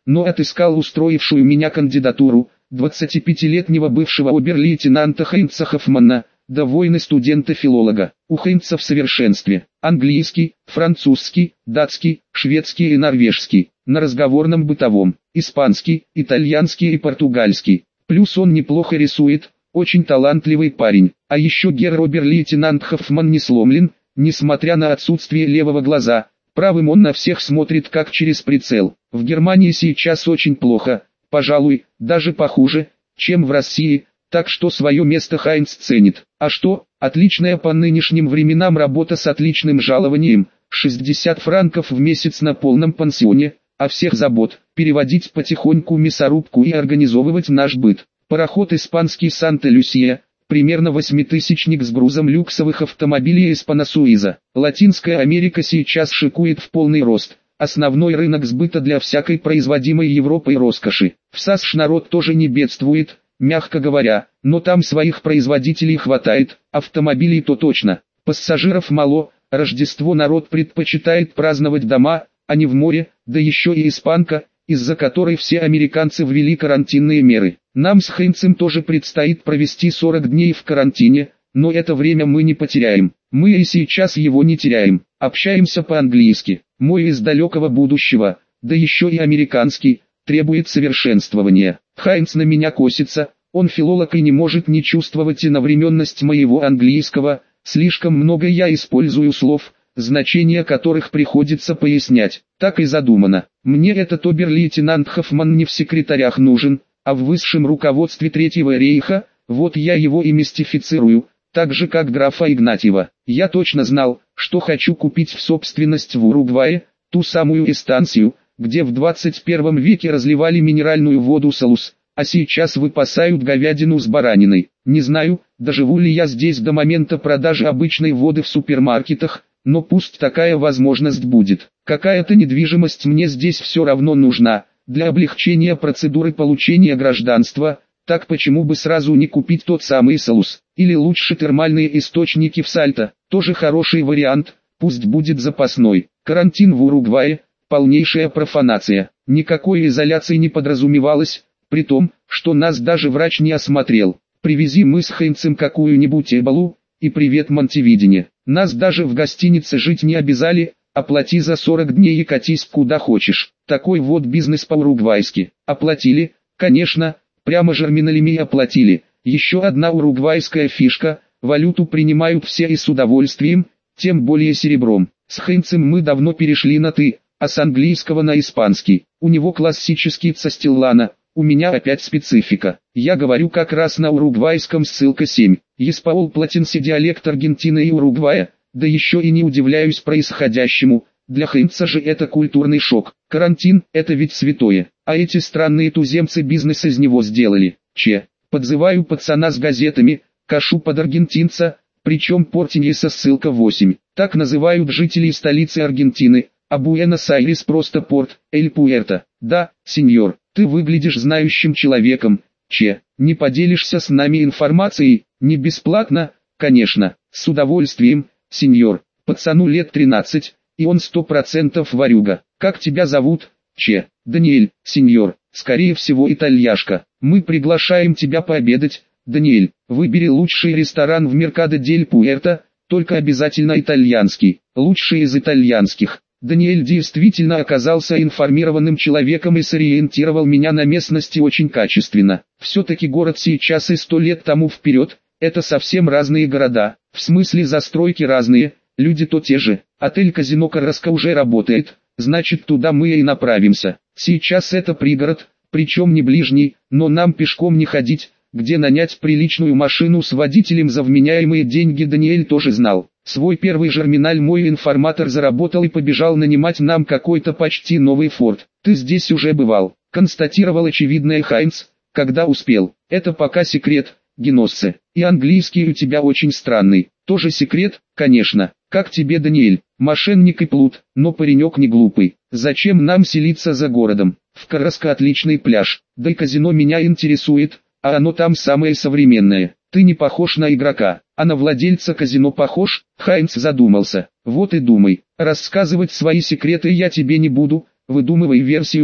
S1: но отыскал устроившую меня кандидатуру, 25-летнего бывшего обер-лейтенанта Хайнца Хоффмана, довольный студента-филолога. У Хайнца в совершенстве английский, французский, датский, шведский и норвежский, на разговорном бытовом, испанский, итальянский и португальский. Плюс он неплохо рисует, очень талантливый парень. А еще герр-обер-лейтенант Хоффман не сломлен, несмотря на отсутствие левого глаза. Правым он на всех смотрит как через прицел. В Германии сейчас очень плохо, пожалуй, даже похуже, чем в России, так что свое место Хайнц ценит. А что, отличная по нынешним временам работа с отличным жалованием, 60 франков в месяц на полном пансионе, а всех забот, переводить потихоньку мясорубку и организовывать наш быт. Пароход испанский Санта-Люсия, примерно 8000-ник с грузом люксовых автомобилей из Панасуиза. Латинская Америка сейчас шикует в полный рост. Основной рынок сбыта для всякой производимой Европой роскоши. В САСШ народ тоже не бедствует, мягко говоря, но там своих производителей хватает, автомобилей то точно. Пассажиров мало, Рождество народ предпочитает праздновать дома, а не в море, да еще и испанка, из-за которой все американцы ввели карантинные меры. Нам с Хайнцем тоже предстоит провести 40 дней в карантине, но это время мы не потеряем. Мы и сейчас его не теряем. Общаемся по-английски. Мой из далекого будущего, да еще и американский, требует совершенствования. Хайнц на меня косится, он филолог и не может не чувствовать иновременность моего английского, слишком много я использую слов, значения которых приходится пояснять. Так и задумано. Мне этот обер-лейтенант Хоффман не в секретарях нужен, а в высшем руководстве Третьего рейха, вот я его и мистифицирую, так же как графа Игнатьева. Я точно знал, что хочу купить в собственность в Уругвае, ту самую эстанцию, где в 21 веке разливали минеральную воду Салус, а сейчас выпасают говядину с бараниной. Не знаю, доживу ли я здесь до момента продажи обычной воды в супермаркетах, но пусть такая возможность будет. Какая-то недвижимость мне здесь все равно нужна, для облегчения процедуры получения гражданства, так почему бы сразу не купить тот самый Салус, или лучше термальные источники в Сальто, тоже хороший вариант, пусть будет запасной. Карантин в Уругвае, полнейшая профанация, никакой изоляции не подразумевалось, при том, что нас даже врач не осмотрел. Привези мы с Хайнцем какую-нибудь эболу, и привет Монтевидение. Нас даже в гостинице жить не обязали, оплати за 40 дней и катись куда хочешь. Такой вот бизнес по-уругвайски. Оплатили, конечно, прямо жерминалеми оплатили. Еще одна уругвайская фишка, валюту принимают все и с удовольствием, тем более серебром. С Хайнцем мы давно перешли на «ты», а с английского на испанский. У него классический Цастиллана, у меня опять специфика. Я говорю как раз на уругвайском, ссылка 7. Еспаол Платинси диалект Аргентины и Уругвая, да еще и не удивляюсь происходящему, для Хайнца же это культурный шок. Карантин – это ведь святое, а эти странные туземцы бизнес из него сделали. Подзываю пацана с газетами, кашу под аргентинца, причем Портиньеса ссылка 8. Так называют жителей столицы Аргентины, а Буэнос-Айрес просто порт, Эль-Пуэрто. Да, сеньор, ты выглядишь знающим человеком. Не поделишься с нами информацией? Не бесплатно? Конечно, с удовольствием, сеньор. Пацану лет 13, и он 100% ворюга. Как тебя зовут? Даниэль, сеньор, скорее всего итальяшка. Мы приглашаем тебя пообедать, Даниэль. Выбери лучший ресторан в Меркадо дель Пуэрто, только обязательно итальянский, лучший из итальянских. Даниэль действительно оказался информированным человеком и сориентировал меня на местности очень качественно. Все-таки город сейчас и 100 лет тому вперед, это совсем разные города, в смысле застройки разные, люди то те же. Отель-казино Карраска уже работает, значит туда мы и направимся. Сейчас это пригород, причем не ближний, но нам пешком не ходить, где нанять приличную машину с водителем за вменяемые деньги Даниэль тоже знал. Свой первый жерминаль мой информатор заработал и побежал нанимать нам какой-то почти новый форт. Ты здесь уже бывал, констатировал очевидное Хайнц, когда успел. Это пока секрет, Геноссе. И английский у тебя очень странный. Тоже секрет, конечно. Как тебе, Даниэль? Мошенник и плут, но паренек не глупый. Зачем нам селиться за городом? В Карраско отличный пляж, да и казино меня интересует, а оно там самое современное. Ты не похож на игрока, а на владельца казино похож? Хайнц задумался. Вот и думай, рассказывать свои секреты я тебе не буду, выдумывай версию сам.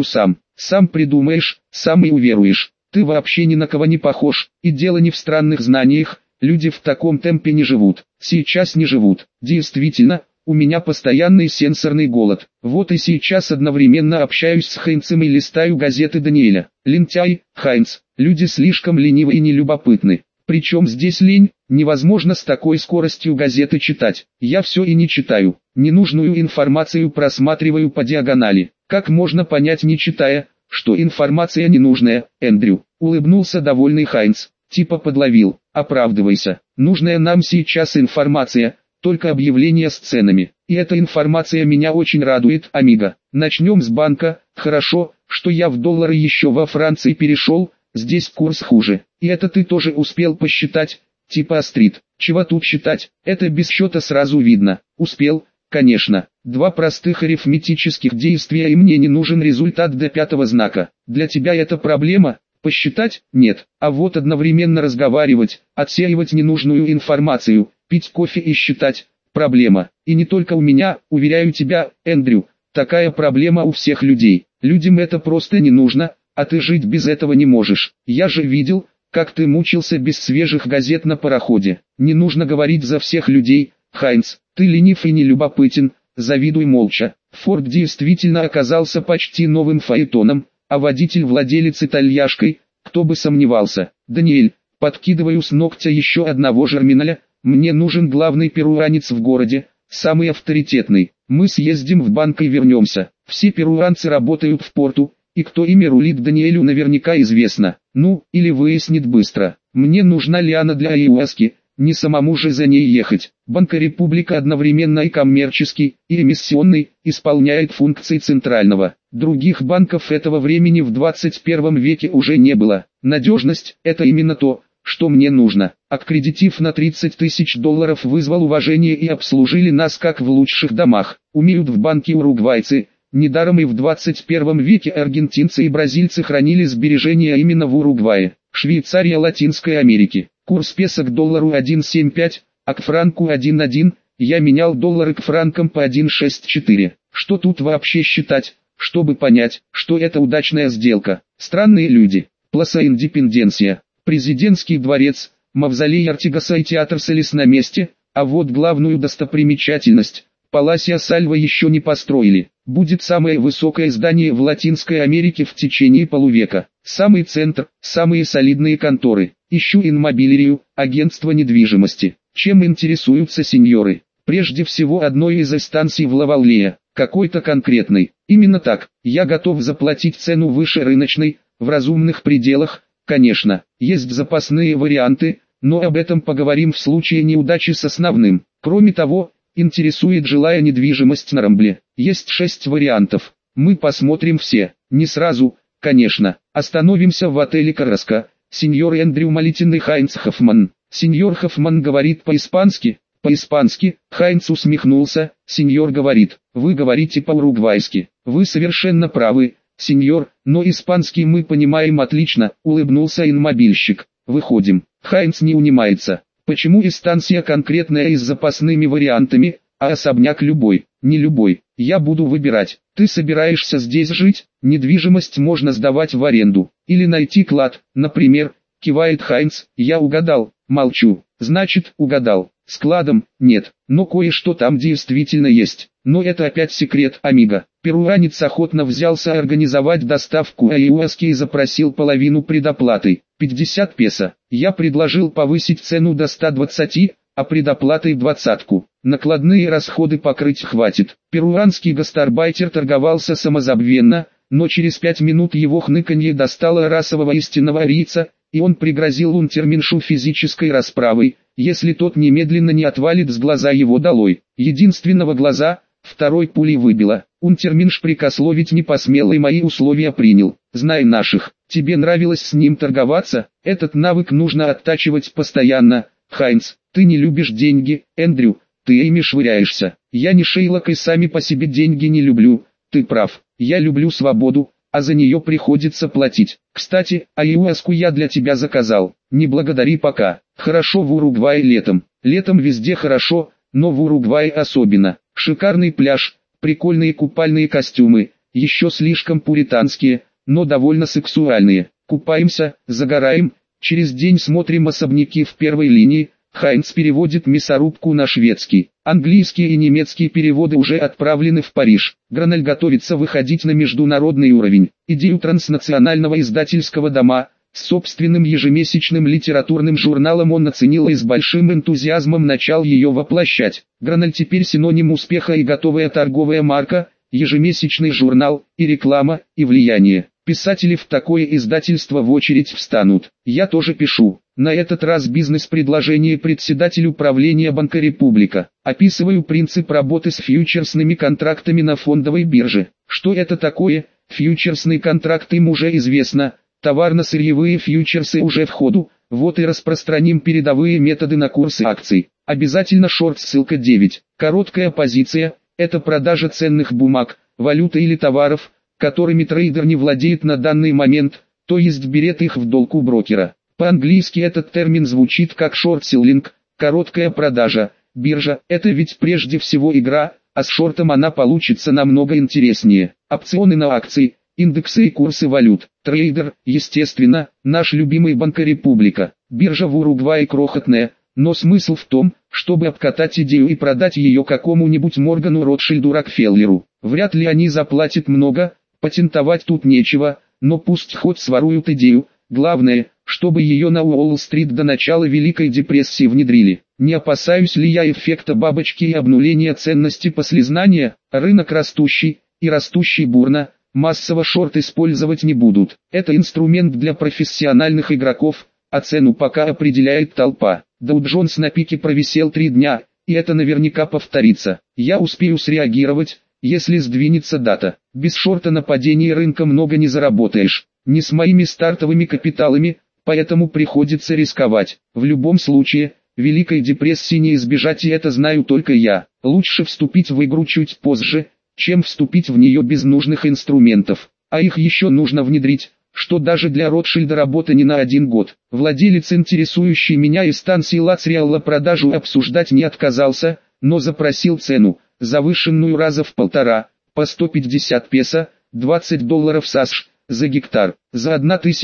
S1: Сам придумаешь, сам и уверуешь. Ты вообще ни на кого не похож, и дело не в странных знаниях, люди в таком темпе не живут, сейчас не живут. Действительно, у меня постоянный сенсорный голод. Вот и сейчас одновременно общаюсь с Хайнцем и листаю газеты Даниэля. Лентяй, Хайнц, люди слишком ленивы и нелюбопытны. Причем здесь лень, невозможно с такой скоростью газеты читать. Я все и не читаю, ненужную информацию просматриваю по диагонали. Как можно понять, не читая, что информация ненужная, Эндрю? Улыбнулся довольный Хайнц. Типа подловил, оправдывайся. Нужная нам сейчас информация, только объявления с ценами. И эта информация меня очень радует, амиго. Начнем с банка. Хорошо, что я в доллары еще во Франции перешел, здесь курс хуже. И это ты тоже успел посчитать, типа Астрид. Чего тут считать, это без счета сразу видно. Успел, конечно. Два простых арифметических действия, и мне не нужен результат до пятого знака. Для тебя это проблема? Посчитать? Нет. А вот одновременно разговаривать, отсеивать ненужную информацию, пить кофе и считать – проблема. И не только у меня, уверяю тебя, Эндрю, такая проблема у всех людей. Людям это просто не нужно, а ты жить без этого не можешь. Я же видел, как ты мучился без свежих газет на пароходе. Не нужно говорить за всех людей, Хайнц, ты ленив и нелюбопытен, завидуй молча. Форд действительно оказался почти новым фаэтоном, а водитель владелец итальяшкой, кто бы сомневался. Даниэль, подкидываю с ногтя еще одного жерминаля, мне нужен главный перуанец в городе, самый авторитетный. Мы съездим в банк и вернемся. Все перуанцы работают в порту, и кто ими рулит Даниэлю наверняка известно. Ну, или выяснит быстро. Мне нужна Лиана для Айуаски, не самому же за ней ехать. Банк Република одновременно и коммерческий, и эмиссионный, исполняет функции центрального. Других банков этого времени в 21 веке уже не было. Надежность – это именно то, что мне нужно. Аккредитив на 30 тысяч долларов вызвал уважение и обслужили нас как в лучших домах. Умеют в банке уругвайцы. Недаром и в 21 веке аргентинцы и бразильцы хранили сбережения именно в Уругвае. Швейцария Латинской Америки. Курс песо к доллару 1,75, а к франку 1,1. Я менял доллары к франкам по 1,64. Что тут вообще считать, чтобы понять, что это удачная сделка? Странные люди. Пласа Индепенденсия, президентский дворец, мавзолей Артигаса и театр Солис на месте, а вот главную достопримечательность – Паласио Сальва еще не построили. Будет самое высокое здание в Латинской Америке в течение полувека. Самый центр, самые солидные конторы. Ищу инмобилерию, агентство недвижимости. Чем интересуются сеньоры? Прежде всего одной из станций в Лаваллее, какой-то конкретной. Именно так, я готов заплатить цену выше рыночной, в разумных пределах, конечно. Есть запасные варианты, но об этом поговорим в случае неудачи с основным. Кроме того, интересует жилая недвижимость на Рамбле. Есть 6 вариантов. Мы посмотрим все. Не сразу, конечно. Остановимся в отеле Караска. Сеньор Эндрю молитвенный Хайнц Хоффман. Сеньор Хоффман говорит по-испански. По-испански. Хайнц усмехнулся. Сеньор говорит. Вы говорите по-уругвайски. Вы совершенно правы, сеньор, но испанский мы понимаем отлично. Улыбнулся инмобильщик. Выходим. Хайнц не унимается. Почему и станция конкретная и с запасными вариантами, а особняк любой? Не любой. Я буду выбирать. Ты собираешься здесь жить? Недвижимость можно сдавать в аренду. Или найти клад, например, кивает Хайнц. Я угадал. Молчу. Значит, угадал. С кладом нет, но кое-что там действительно есть. Но это опять секрет, амиго. Перуанец охотно взялся организовать доставку айуаски и запросил половину предоплаты. 50 песо. Я предложил повысить цену до 120, а предоплатой 20-ку. Накладные расходы покрыть хватит. Перуанский гастарбайтер торговался самозабвенно, но через 5 минут его хныканье достало расового истинного арийца, и он пригрозил унтерменшу физической расправой, если тот немедленно не отвалит с глаза его долой. Единственного глаза, второй пулей выбило. Унтерменш прикословить не посмел и мои условия принял. Знай наших, тебе нравилось с ним торговаться, этот навык нужно оттачивать постоянно. Хайнц, ты не любишь деньги, Эндрю, ты ими швыряешься. Я не Шейлок и сами по себе деньги не люблю, ты прав, я люблю свободу, а за нее приходится платить. Кстати, айуаску я для тебя заказал, не благодари пока. Хорошо в Уругвае летом. Летом везде хорошо, но в Уругвае особенно. Шикарный пляж, прикольные купальные костюмы, еще слишком пуританские, но довольно сексуальные. Купаемся, загораем, через день смотрим особняки в первой линии. Хайнц переводит «Мясорубку» на шведский. Английские и немецкие переводы уже отправлены в Париж. Граналь готовится выходить на международный уровень. Идею транснационального издательского дома с собственным ежемесячным литературным журналом он оценил и с большим энтузиазмом начал ее воплощать. Граналь теперь синоним успеха и готовая торговая марка, ежемесячный журнал, и реклама, и влияние. Писатели в такое издательство в очередь встанут. Я тоже пишу. На этот раз бизнес-предложение председателю правления Банка Република. Описываю принцип работы с фьючерсными контрактами на фондовой бирже. Что это такое? Фьючерсный контракт им уже известно. Товарно-сырьевые фьючерсы уже в ходу. Вот и распространим передовые методы на курсы акций. Обязательно шорт, ссылка 9. Короткая позиция – это продажа ценных бумаг, валюты или товаров, которыми трейдер не владеет на данный момент, то есть берет их в долг у брокера. По-английски этот термин звучит как шорт-селлинг, короткая продажа. Биржа – это ведь прежде всего игра, а с шортом она получится намного интереснее. Опционы на акции, индексы и курсы валют. Трейдер, естественно, наш любимый Банка Република. Биржа в Уругвае крохотная, но смысл в том, чтобы обкатать идею и продать ее какому-нибудь Моргану Ротшильду Рокфеллеру. Вряд ли они заплатят много, патентовать тут нечего, но пусть хоть своруют идею. Главное, чтобы ее на Уолл-стрит до начала Великой депрессии внедрили. Не опасаюсь ли я эффекта бабочки и обнуления ценности после знания? Рынок растущий, и растущий бурно, массово шорт использовать не будут. Это инструмент для профессиональных игроков, а цену пока определяет толпа. Доу Джонс на пике провисел 3 дня, и это наверняка повторится. Я успею среагировать, если сдвинется дата. Без шорта на падении рынка много не заработаешь. Не с моими стартовыми капиталами, поэтому приходится рисковать. В любом случае, Великой депрессии не избежать, и это знаю только я. Лучше вступить в игру чуть позже, чем вступить в нее без нужных инструментов. А их еще нужно внедрить, что даже для Ротшильда работа не на 1 год. Владелец интересующий меня из станции Лацриалла продажу обсуждать не отказался, но запросил цену, завышенную раза в 1,5, по 150 песо, $20 США, за гектар, за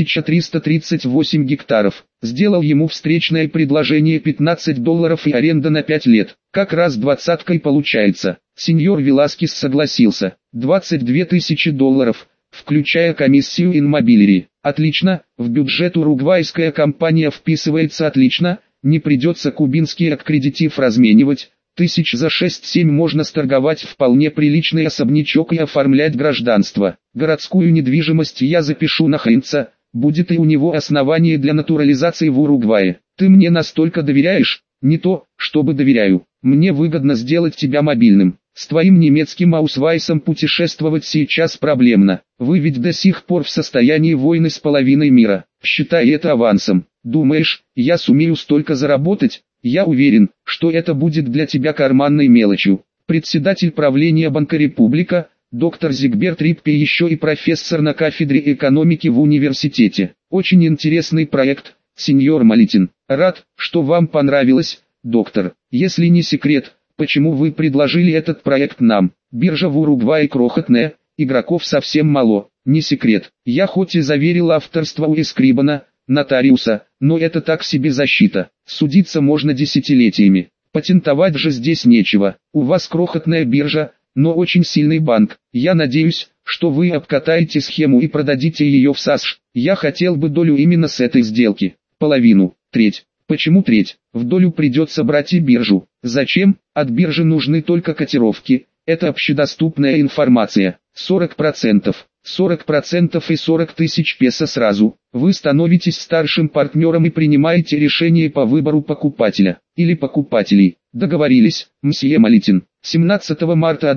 S1: 1338 гектаров. Сделал ему встречное предложение $15 и аренда на 5 лет. Как раз двадцаткой получается. Сеньор Веласкес согласился. $22 000, включая комиссию инмобилери. Отлично, в бюджет уругвайская компания вписывается отлично, не придется кубинский аккредитив разменивать. Тысяч за 6-7 можно сторговать вполне приличный особнячок и оформлять гражданство. Городскую недвижимость я запишу на Хайнца, будет и у него основание для натурализации в Уругвае. Ты мне настолько доверяешь? Не то, чтобы доверяю. Мне выгодно сделать тебя мобильным. С твоим немецким аусвайсом путешествовать сейчас проблемно. Вы ведь до сих пор в состоянии войны с половиной мира. Считай это авансом. Думаешь, я сумею столько заработать? Я уверен, что это будет для тебя карманной мелочью. Председатель правления Банка Република, доктор Зигберт Рипке, еще и профессор на кафедре экономики в университете. Очень интересный проект, сеньор Малитин. Рад, что вам понравилось, доктор. Если не секрет, почему вы предложили этот проект нам? Биржа в Уругвае крохотная, игроков совсем мало. Не секрет. Я хоть и заверил авторство у Эскрибана, нотариуса, но это так себе защита. Судиться можно десятилетиями. Патентовать же здесь нечего. У вас крохотная биржа, но очень сильный банк. Я надеюсь, что вы обкатаете схему и продадите ее в САСШ. Я хотел бы долю именно с этой сделки. Половину, треть. Почему треть? В долю придется брать и биржу. Зачем? От биржи нужны только котировки. Это общедоступная информация. 40%. 40% и 40 тысяч песо сразу. Вы становитесь старшим партнером и принимаете решение по выбору покупателя. Или покупателей. Договорились, мсье Малитин. 17 марта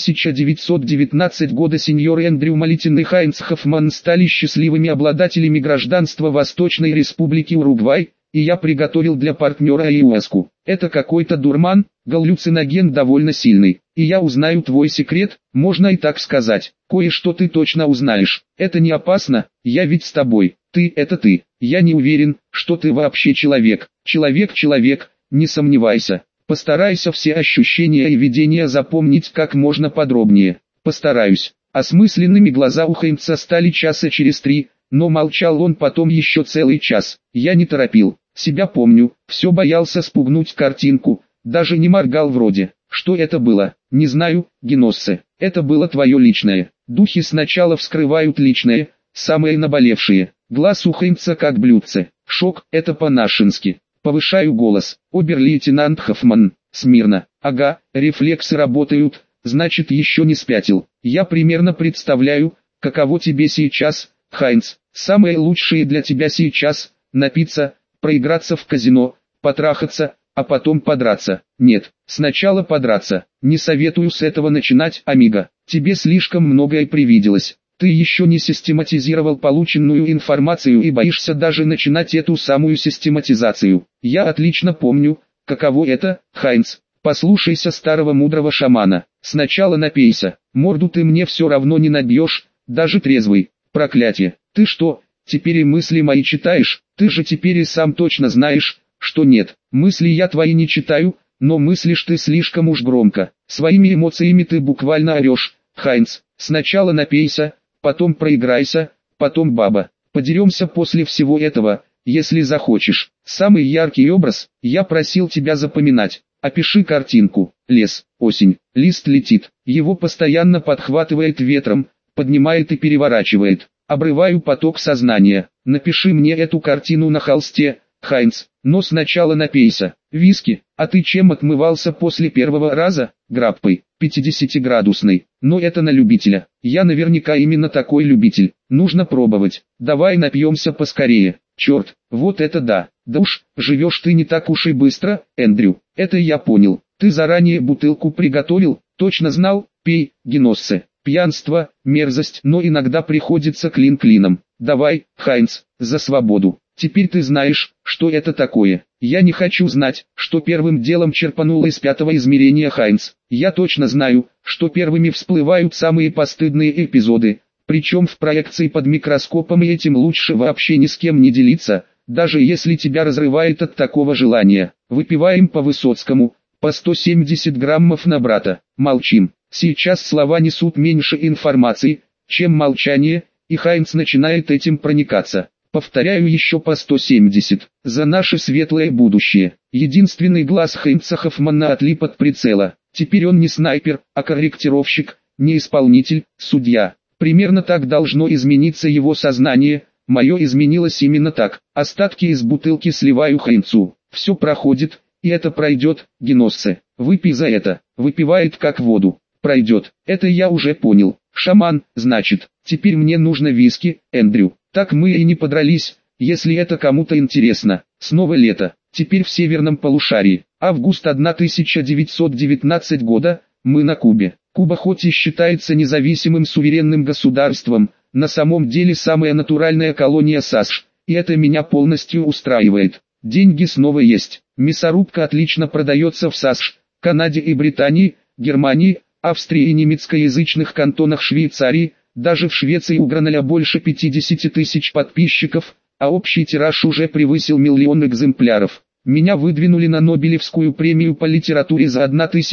S1: 1919 года сеньор Эндрю Малитин и Хайнц Хоффман стали счастливыми обладателями гражданства Восточной Республики Уругвай, и я приготовил для партнера аюаску. Это какой-то дурман, галлюциноген довольно сильный. И я узнаю твой секрет, можно и так сказать. Кое-что ты точно узнаешь. Это не опасно, я ведь с тобой. Ты – это ты. Я не уверен, что ты вообще человек. Человек, не сомневайся. Постарайся все ощущения и видения запомнить как можно подробнее. Постараюсь. Осмысленными глаза у Хайнца стали часа через 3, но молчал он потом еще целый час. Я не торопил, себя помню, все боялся спугнуть картинку, даже не моргал вроде. Что это было? Не знаю, Геноссе. Это было твое личное. Духи сначала вскрывают личное, самые наболевшие. Глаз у Хайнца как блюдце. Шок, это по-нашенски. Повышаю голос. Обер-лейтенант Хоффман. Смирно. Ага, рефлексы работают, значит еще не спятил. Я примерно представляю, каково тебе сейчас, Хайнц. Самое лучшее для тебя сейчас – напиться, проиграться в казино, потрахаться, а потом подраться. Нет, сначала подраться. Не советую с этого начинать, амиго. Тебе слишком многое привиделось. Ты еще не систематизировал полученную информацию и боишься даже начинать эту самую систематизацию. Я отлично помню, каково это, Хайнц. Послушайся старого мудрого шамана. Сначала напейся. Морду ты мне все равно не набьешь, даже трезвый. Проклятие. Ты что, теперь и мысли мои читаешь? Ты же теперь и сам точно знаешь, что нет. Мысли я твои не читаю, но мыслишь ты слишком уж громко. Своими эмоциями ты буквально орешь. Хайнц, сначала напейся, потом проиграйся, потом баба. Подеремся после всего этого, если захочешь. Самый яркий образ, я просил тебя запоминать. Опиши картинку. Лес, осень, лист летит, его постоянно подхватывает ветром, поднимает и переворачивает. Обрываю поток сознания. Напиши мне эту картину на холсте, Хайнц, но сначала напейся. Виски, а ты чем отмывался после первого раза? Граппой, 50-градусной. Но это на любителя. Я наверняка именно такой любитель. Нужно пробовать. Давай напьемся поскорее. Черт, вот это да. Да уж, живешь ты не так уж и быстро, Эндрю. Это я понял. Ты заранее бутылку приготовил, точно знал, пей, Геноссе. Пьянство, мерзость, но иногда приходится клин клином. Давай, Хайнц, за свободу. Теперь ты знаешь, что это такое. Я не хочу знать, что первым делом черпанул из пятого измерения Хайнц. Я точно знаю, что первыми всплывают самые постыдные эпизоды, причем в проекции под микроскопом, и этим лучше вообще ни с кем не делиться, даже если тебя разрывает от такого желания. Выпиваем по Высоцкому, по 170 граммов на брата. Молчим. Сейчас слова несут меньше информации, чем молчание, и Хайнц начинает этим проникаться. Повторяю еще по 170. За наше светлое будущее. Единственный глаз Хайнца Хоффмана отлип от прицела. Теперь он не снайпер, а корректировщик, не исполнитель, судья. Примерно так должно измениться его сознание. Мое изменилось именно так. Остатки из бутылки сливаю Хайнцу. Все проходит, и это пройдет, Геноссе. Выпей за это. Выпивает как воду. Пройдет. Это я уже понял. Шаман, значит. Теперь мне нужно виски, Эндрю. Так мы и не подрались, если это кому-то интересно. Снова лето. Теперь в северном полушарии. Август 1919 года. Мы на Кубе. Куба хоть и считается независимым суверенным государством, на самом деле самая натуральная колония САСШ, и это меня полностью устраивает. Деньги снова есть. Мясорубка отлично продается в САСШ, Канаде и Британии, Германии, Австрии и немецкоязычных кантонах Швейцарии. Даже в Швеции у Граналя больше 50 тысяч подписчиков, а общий тираж уже превысил 1 000 000 экземпляров. Меня выдвинули на Нобелевскую премию по литературе за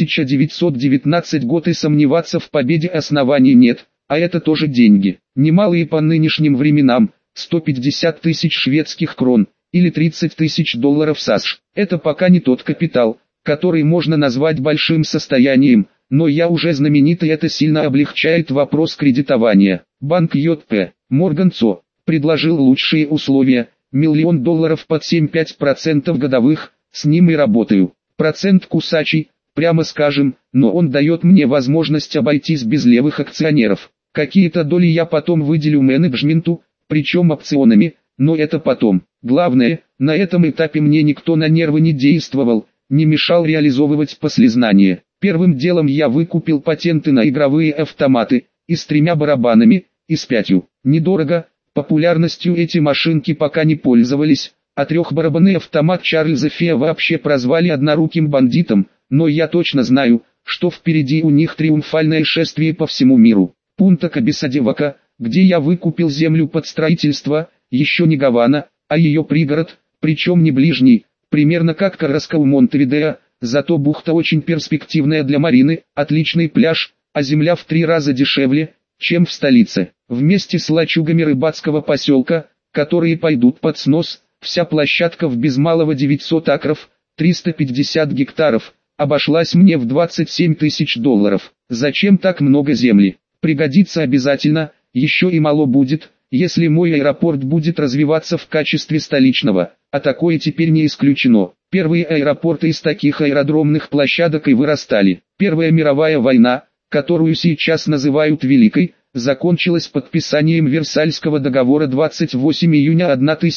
S1: 1919 год, и сомневаться в победе оснований нет, а это тоже деньги. Немалые по нынешним временам, 150 тысяч шведских крон, или 30 тысяч долларов САСШ. Это пока не тот капитал, который можно назвать большим состоянием, но я уже знаменит, и это сильно облегчает вопрос кредитования. Банк J.P. Morgan ЦО предложил лучшие условия, $1 000 000 под 7,5% годовых, с ним и работаю. Процент кусачий, прямо скажем, но он дает мне возможность обойтись без левых акционеров. Какие-то доли я потом выделю менеджменту, причем опционами, но это потом. Главное, на этом этапе мне никто на нервы не действовал, не мешал реализовывать послезнание. Первым делом я выкупил патенты на игровые автоматы, и с 3 барабанами, и с 5. Недорого, популярностью эти машинки пока не пользовались, а 3-барабанный автомат Чарльза Фея вообще прозвали одноруким бандитом, но я точно знаю, что впереди у них триумфальное шествие по всему миру. Пунта-Кабиса-де-Вака, где я выкупил землю под строительство, еще не Гавана, а ее пригород, причем не ближний, примерно как Карраско у Монтевидео. Зато бухта очень перспективная для марины, отличный пляж, а земля в 3 раза дешевле, чем в столице. Вместе с лачугами рыбацкого поселка, которые пойдут под снос, вся площадка в без малого 900 акров, 350 гектаров, обошлась мне в 27 тысяч долларов. Зачем так много земли? Пригодится обязательно, еще и мало будет, если мой аэропорт будет развиваться в качестве столичного, а такое теперь не исключено. Первые аэропорты из таких аэродромных площадок и вырастали. Первая мировая война, которую сейчас называют Великой, закончилась подписанием Версальского договора 28 июня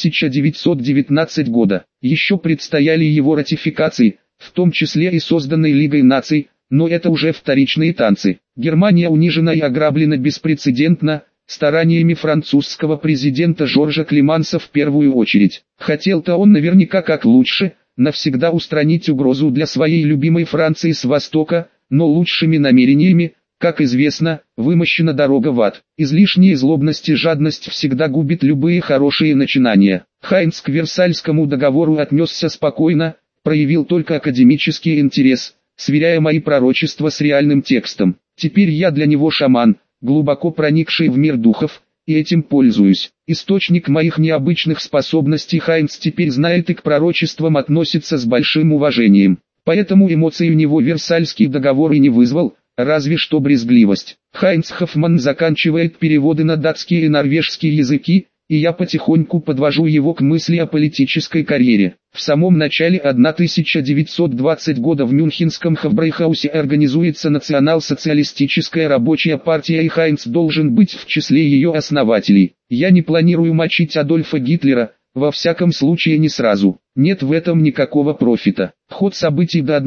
S1: 1919 года. Еще предстояли его ратификации, в том числе и созданной Лигой наций, но это уже вторичные танцы. Германия унижена и ограблена беспрецедентно, стараниями французского президента Жоржа Клеманса в первую очередь. Хотел-то он наверняка как лучше, навсегда устранить угрозу для своей любимой Франции с востока, но лучшими намерениями, как известно, вымощена дорога в ад. Излишняя злобность и жадность всегда губит любые хорошие начинания. Хайнц к Версальскому договору отнесся спокойно, проявил только академический интерес, сверяя мои пророчества с реальным текстом. Теперь я для него шаман, глубоко проникший в мир духов, и этим пользуюсь. Источник моих необычных способностей Хайнц теперь знает и к пророчествам относится с большим уважением. Поэтому эмоций у него Версальский договор и не вызвал, разве что брезгливость. Хайнц Хоффман заканчивает переводы на датский и норвежский языки, и я потихоньку подвожу его к мысли о политической карьере. В самом начале 1920 года в Мюнхенском Хофбрейхаусе организуется национал-социалистическая рабочая партия, и Хайнц должен быть в числе ее основателей. Я не планирую мочить Адольфа Гитлера, во всяком случае не сразу. Нет в этом никакого профита. Ход событий до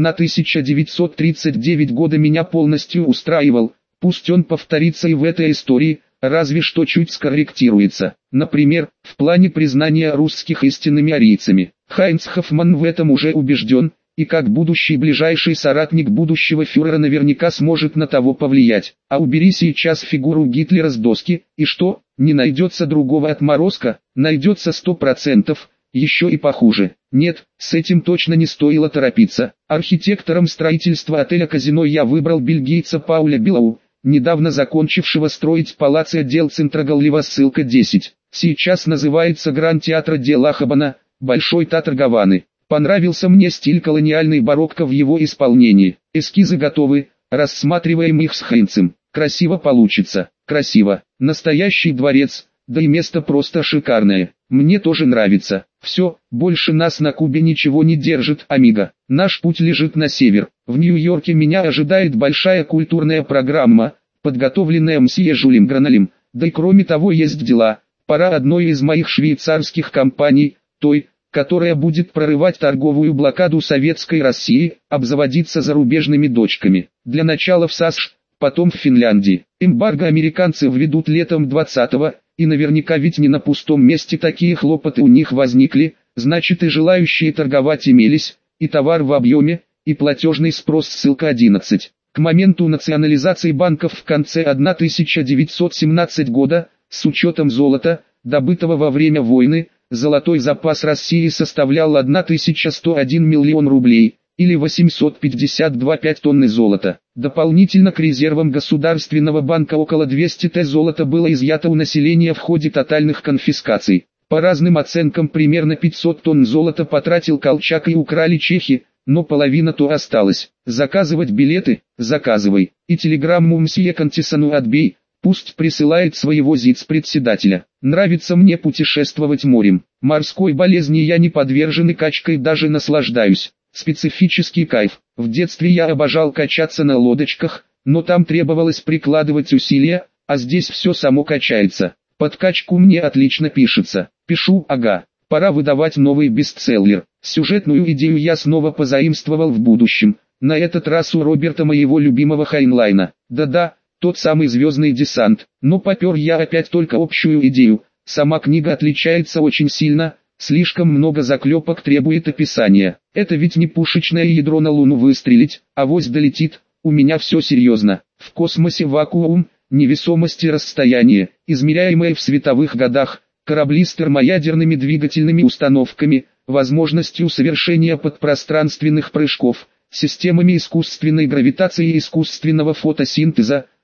S1: 1939 года меня полностью устраивал, пусть он повторится и в этой истории, разве что чуть скорректируется. Например, в плане признания русских истинными арийцами. Хайнц Хоффман в этом уже убежден, и как будущий ближайший соратник будущего фюрера наверняка сможет на того повлиять. А убери сейчас фигуру Гитлера с доски, и что, не найдется другого отморозка? Найдется 100%, еще и похуже. Нет, с этим точно не стоило торопиться. Архитектором строительства отеля-казино я выбрал бельгийца Пауля Билау, недавно закончившего строить палац и отдел Центрагал-Лива, ссылка 10. Сейчас называется Гранд-театр де ла Хабана, Большой театр Гаваны. Понравился мне стиль колониальной барокко в его исполнении. Эскизы готовы, рассматриваем их с Хайнцем. Красиво получится, красиво. Настоящий дворец, да и место просто шикарное. Мне тоже нравится. Все, больше нас на Кубе ничего не держит, амиго. Наш путь лежит на север. В Нью-Йорке меня ожидает большая культурная программа, подготовленная мсье Жюлем Граналем. Да и кроме того есть дела. Пора одной из моих швейцарских компаний, той, которая будет прорывать торговую блокаду Советской России, обзаводиться зарубежными дочками. Для начала в САСШ, потом в Финляндии. Эмбарго американцы введут летом 20-го, и наверняка ведь не на пустом месте такие хлопоты у них возникли, значит и желающие торговать имелись, и товар в объеме, и платежный спрос, ссылка 11. К моменту национализации банков в конце 1917 года, с учетом золота, добытого во время войны, золотой запас России составлял 1101 миллион рублей, или 852,5 тонны золота. Дополнительно к резервам Государственного банка около 200 т золота было изъято у населения в ходе тотальных конфискаций. По разным оценкам примерно 500 тонн золота потратил Колчак и украли чехи, но половина то осталась. Заказывать билеты? Заказывай. И телеграмму мсье Кантисону отбей, пусть присылает своего зиц-председателя. Нравится мне путешествовать морем. Морской болезни я не подвержен и качкой даже наслаждаюсь. Специфический кайф. В детстве я обожал качаться на лодочках, но там требовалось прикладывать усилия, а здесь все само качается. Под качку мне отлично пишется. Пишу, ага. Пора выдавать новый бестселлер. Сюжетную идею я снова позаимствовал в будущем. На этот раз у Роберта, моего любимого Хайнлайна. Да-да, тот самый «Звездный десант». Но попер я опять только общую идею. Сама книга отличается очень сильно. Слишком много заклепок требует описания. Это ведь не пушечное ядро на Луну выстрелить, авось долетит. У меня все серьезно. В космосе вакуум, невесомость и расстояние, измеряемое в световых годах, корабли с термоядерными двигательными установками, возможностью совершения подпространственных прыжков, системами искусственной гравитации и искусственного фотосинтеза,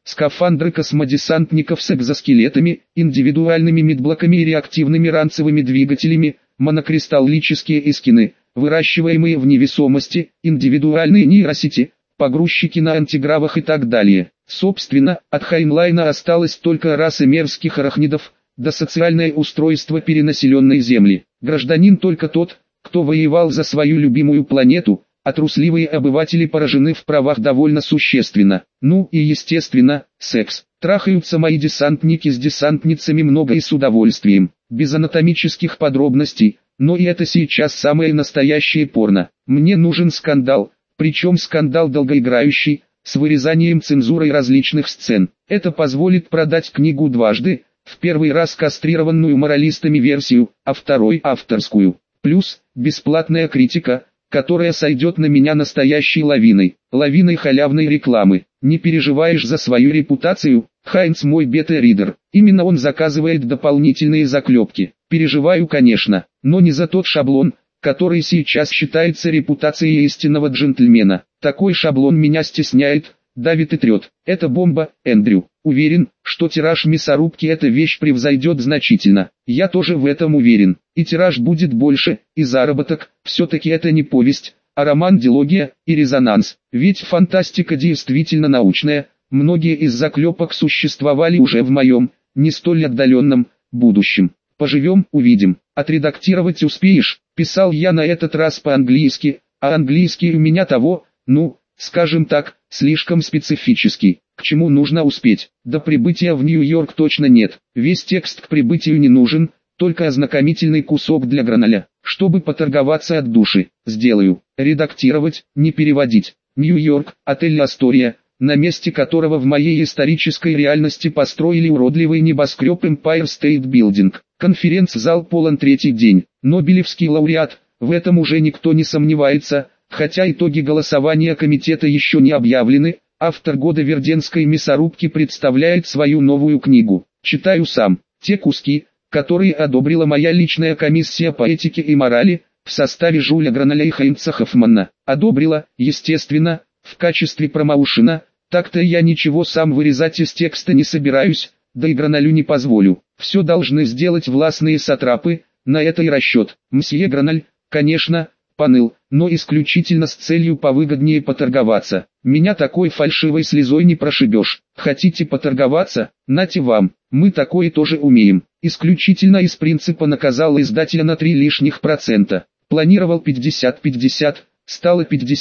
S1: скафандры космодесантников с экзоскелетами, индивидуальными медблоками и реактивными ранцевыми двигателями, монокристаллические эскины, выращиваемые в невесомости, индивидуальные нейросети, погрузчики на антигравах и так далее. Собственно, от Хайнлайна осталась только раса мерзких арахнидов, да социальное устройство перенаселенной Земли. Гражданин только тот, кто воевал за свою любимую планету, а трусливые обыватели поражены в правах довольно существенно. Ну и естественно, секс. Трахаются мои десантники с десантницами много и с удовольствием, без анатомических подробностей, но и это сейчас самое настоящее порно. Мне нужен скандал, причем скандал долгоиграющий, с вырезанием цензурой различных сцен. Это позволит продать книгу дважды, в первый раз кастрированную моралистами версию, а второй авторскую. Плюс, бесплатная критика, которая сойдет на меня настоящей лавиной. Лавиной халявной рекламы. Не переживаешь за свою репутацию? Хайнц мой бета-ридер. Именно он заказывает дополнительные заклепки. Переживаю, конечно, но не за тот шаблон, который сейчас считается репутацией истинного джентльмена. Такой шаблон меня стесняет, давит и трет. Это бомба, Эндрю. Уверен, что тираж мясорубки эта вещь превзойдет значительно. Я тоже в этом уверен. И тираж будет больше, и заработок. Все-таки это не повесть, а роман-дилогия и резонанс. Ведь фантастика действительно научная. Многие из заклепок существовали уже в моем, не столь отдаленном, будущем. Поживем, увидим. Отредактировать успеешь? Писал я на этот раз по-английски, а английский у меня того, скажем так, слишком специфический. К чему нужно успеть? До прибытия в Нью-Йорк точно нет. Весь текст к прибытию не нужен, только ознакомительный кусок для Граналя. Чтобы поторговаться от души, сделаю. Редактировать, не переводить. Нью-Йорк, отель Астория, на месте которого в моей исторической реальности построили уродливый небоскреб Empire State Building. Конференц-зал полон третий день. Нобелевский лауреат, в этом уже никто не сомневается, хотя итоги голосования комитета еще не объявлены. Автор года Верденской мясорубки представляет свою новую книгу. Читаю сам. Те куски, которые одобрила моя личная комиссия по этике и морали, в составе Жюля Граналя и Хайнца Хоффмана. Одобрила, естественно, в качестве промоушена. Так-то я ничего сам вырезать из текста не собираюсь, да и Граналю не позволю. Все должны сделать властные сатрапы, на это и расчет. Мсье Граналь, конечно, поныл, но исключительно с целью повыгоднее поторговаться. Меня такой фальшивой слезой не прошибешь. Хотите поторговаться? Нате вам. Мы такое тоже умеем. Исключительно из принципа наказал издателя на 3 лишних процента. Планировал 50-50, стало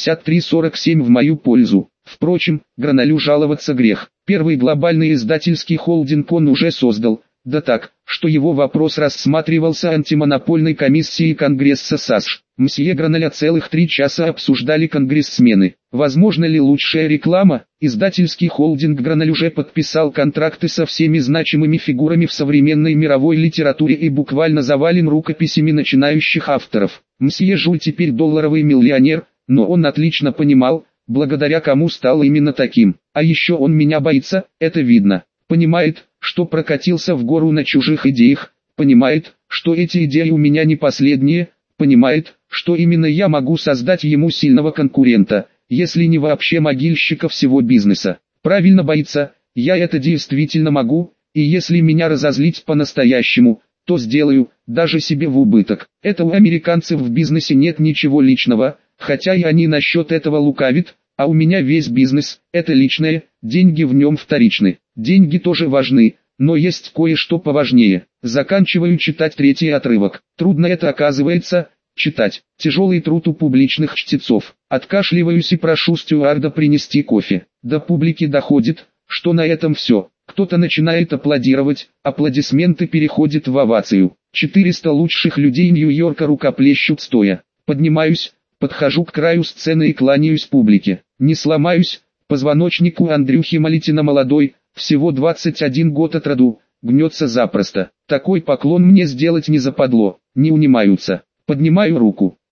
S1: 53-47 в мою пользу. Впрочем, Граналю жаловаться грех. Первый глобальный издательский холдинг он уже создал. Да так, что его вопрос рассматривался антимонопольной комиссией Конгресса САСШ. Мсье Граналя целых 3 часа обсуждали конгрессмены. Возможно ли лучшая реклама? Издательский холдинг Граналь уже подписал контракты со всеми значимыми фигурами в современной мировой литературе и буквально завален рукописями начинающих авторов. Мсье Жюль теперь долларовый миллионер, но он отлично понимал, благодаря кому стал именно таким. А еще он меня боится, это видно. Понимает, что прокатился в гору на чужих идеях, понимает, что эти идеи у меня не последние, понимает, что именно я могу создать ему сильного конкурента, если не вообще могильщика всего бизнеса. Правильно боится, я это действительно могу, и если меня разозлить по-настоящему, то сделаю, даже себе в убыток. Это у американцев в бизнесе нет ничего личного, хотя и они насчет этого лукавят, а у меня весь бизнес, это личное, деньги в нем вторичны. Деньги тоже важны, но есть кое-что поважнее. Заканчиваю читать 3-й отрывок. Трудно это оказывается, читать. Тяжелый труд у публичных чтецов. Откашливаюсь и прошу стюарда принести кофе. До публики доходит, что на этом все. Кто-то начинает аплодировать, аплодисменты переходят в овацию. 400 лучших людей Нью-Йорка рукоплещут стоя. Поднимаюсь, подхожу к краю сцены и кланяюсь публике. Не сломаюсь, позвоночник у Андрюхи Малитина молодой, всего 21 год от роду, гнется запросто. Такой поклон мне сделать не западло, не унимаются. Поднимаю руку.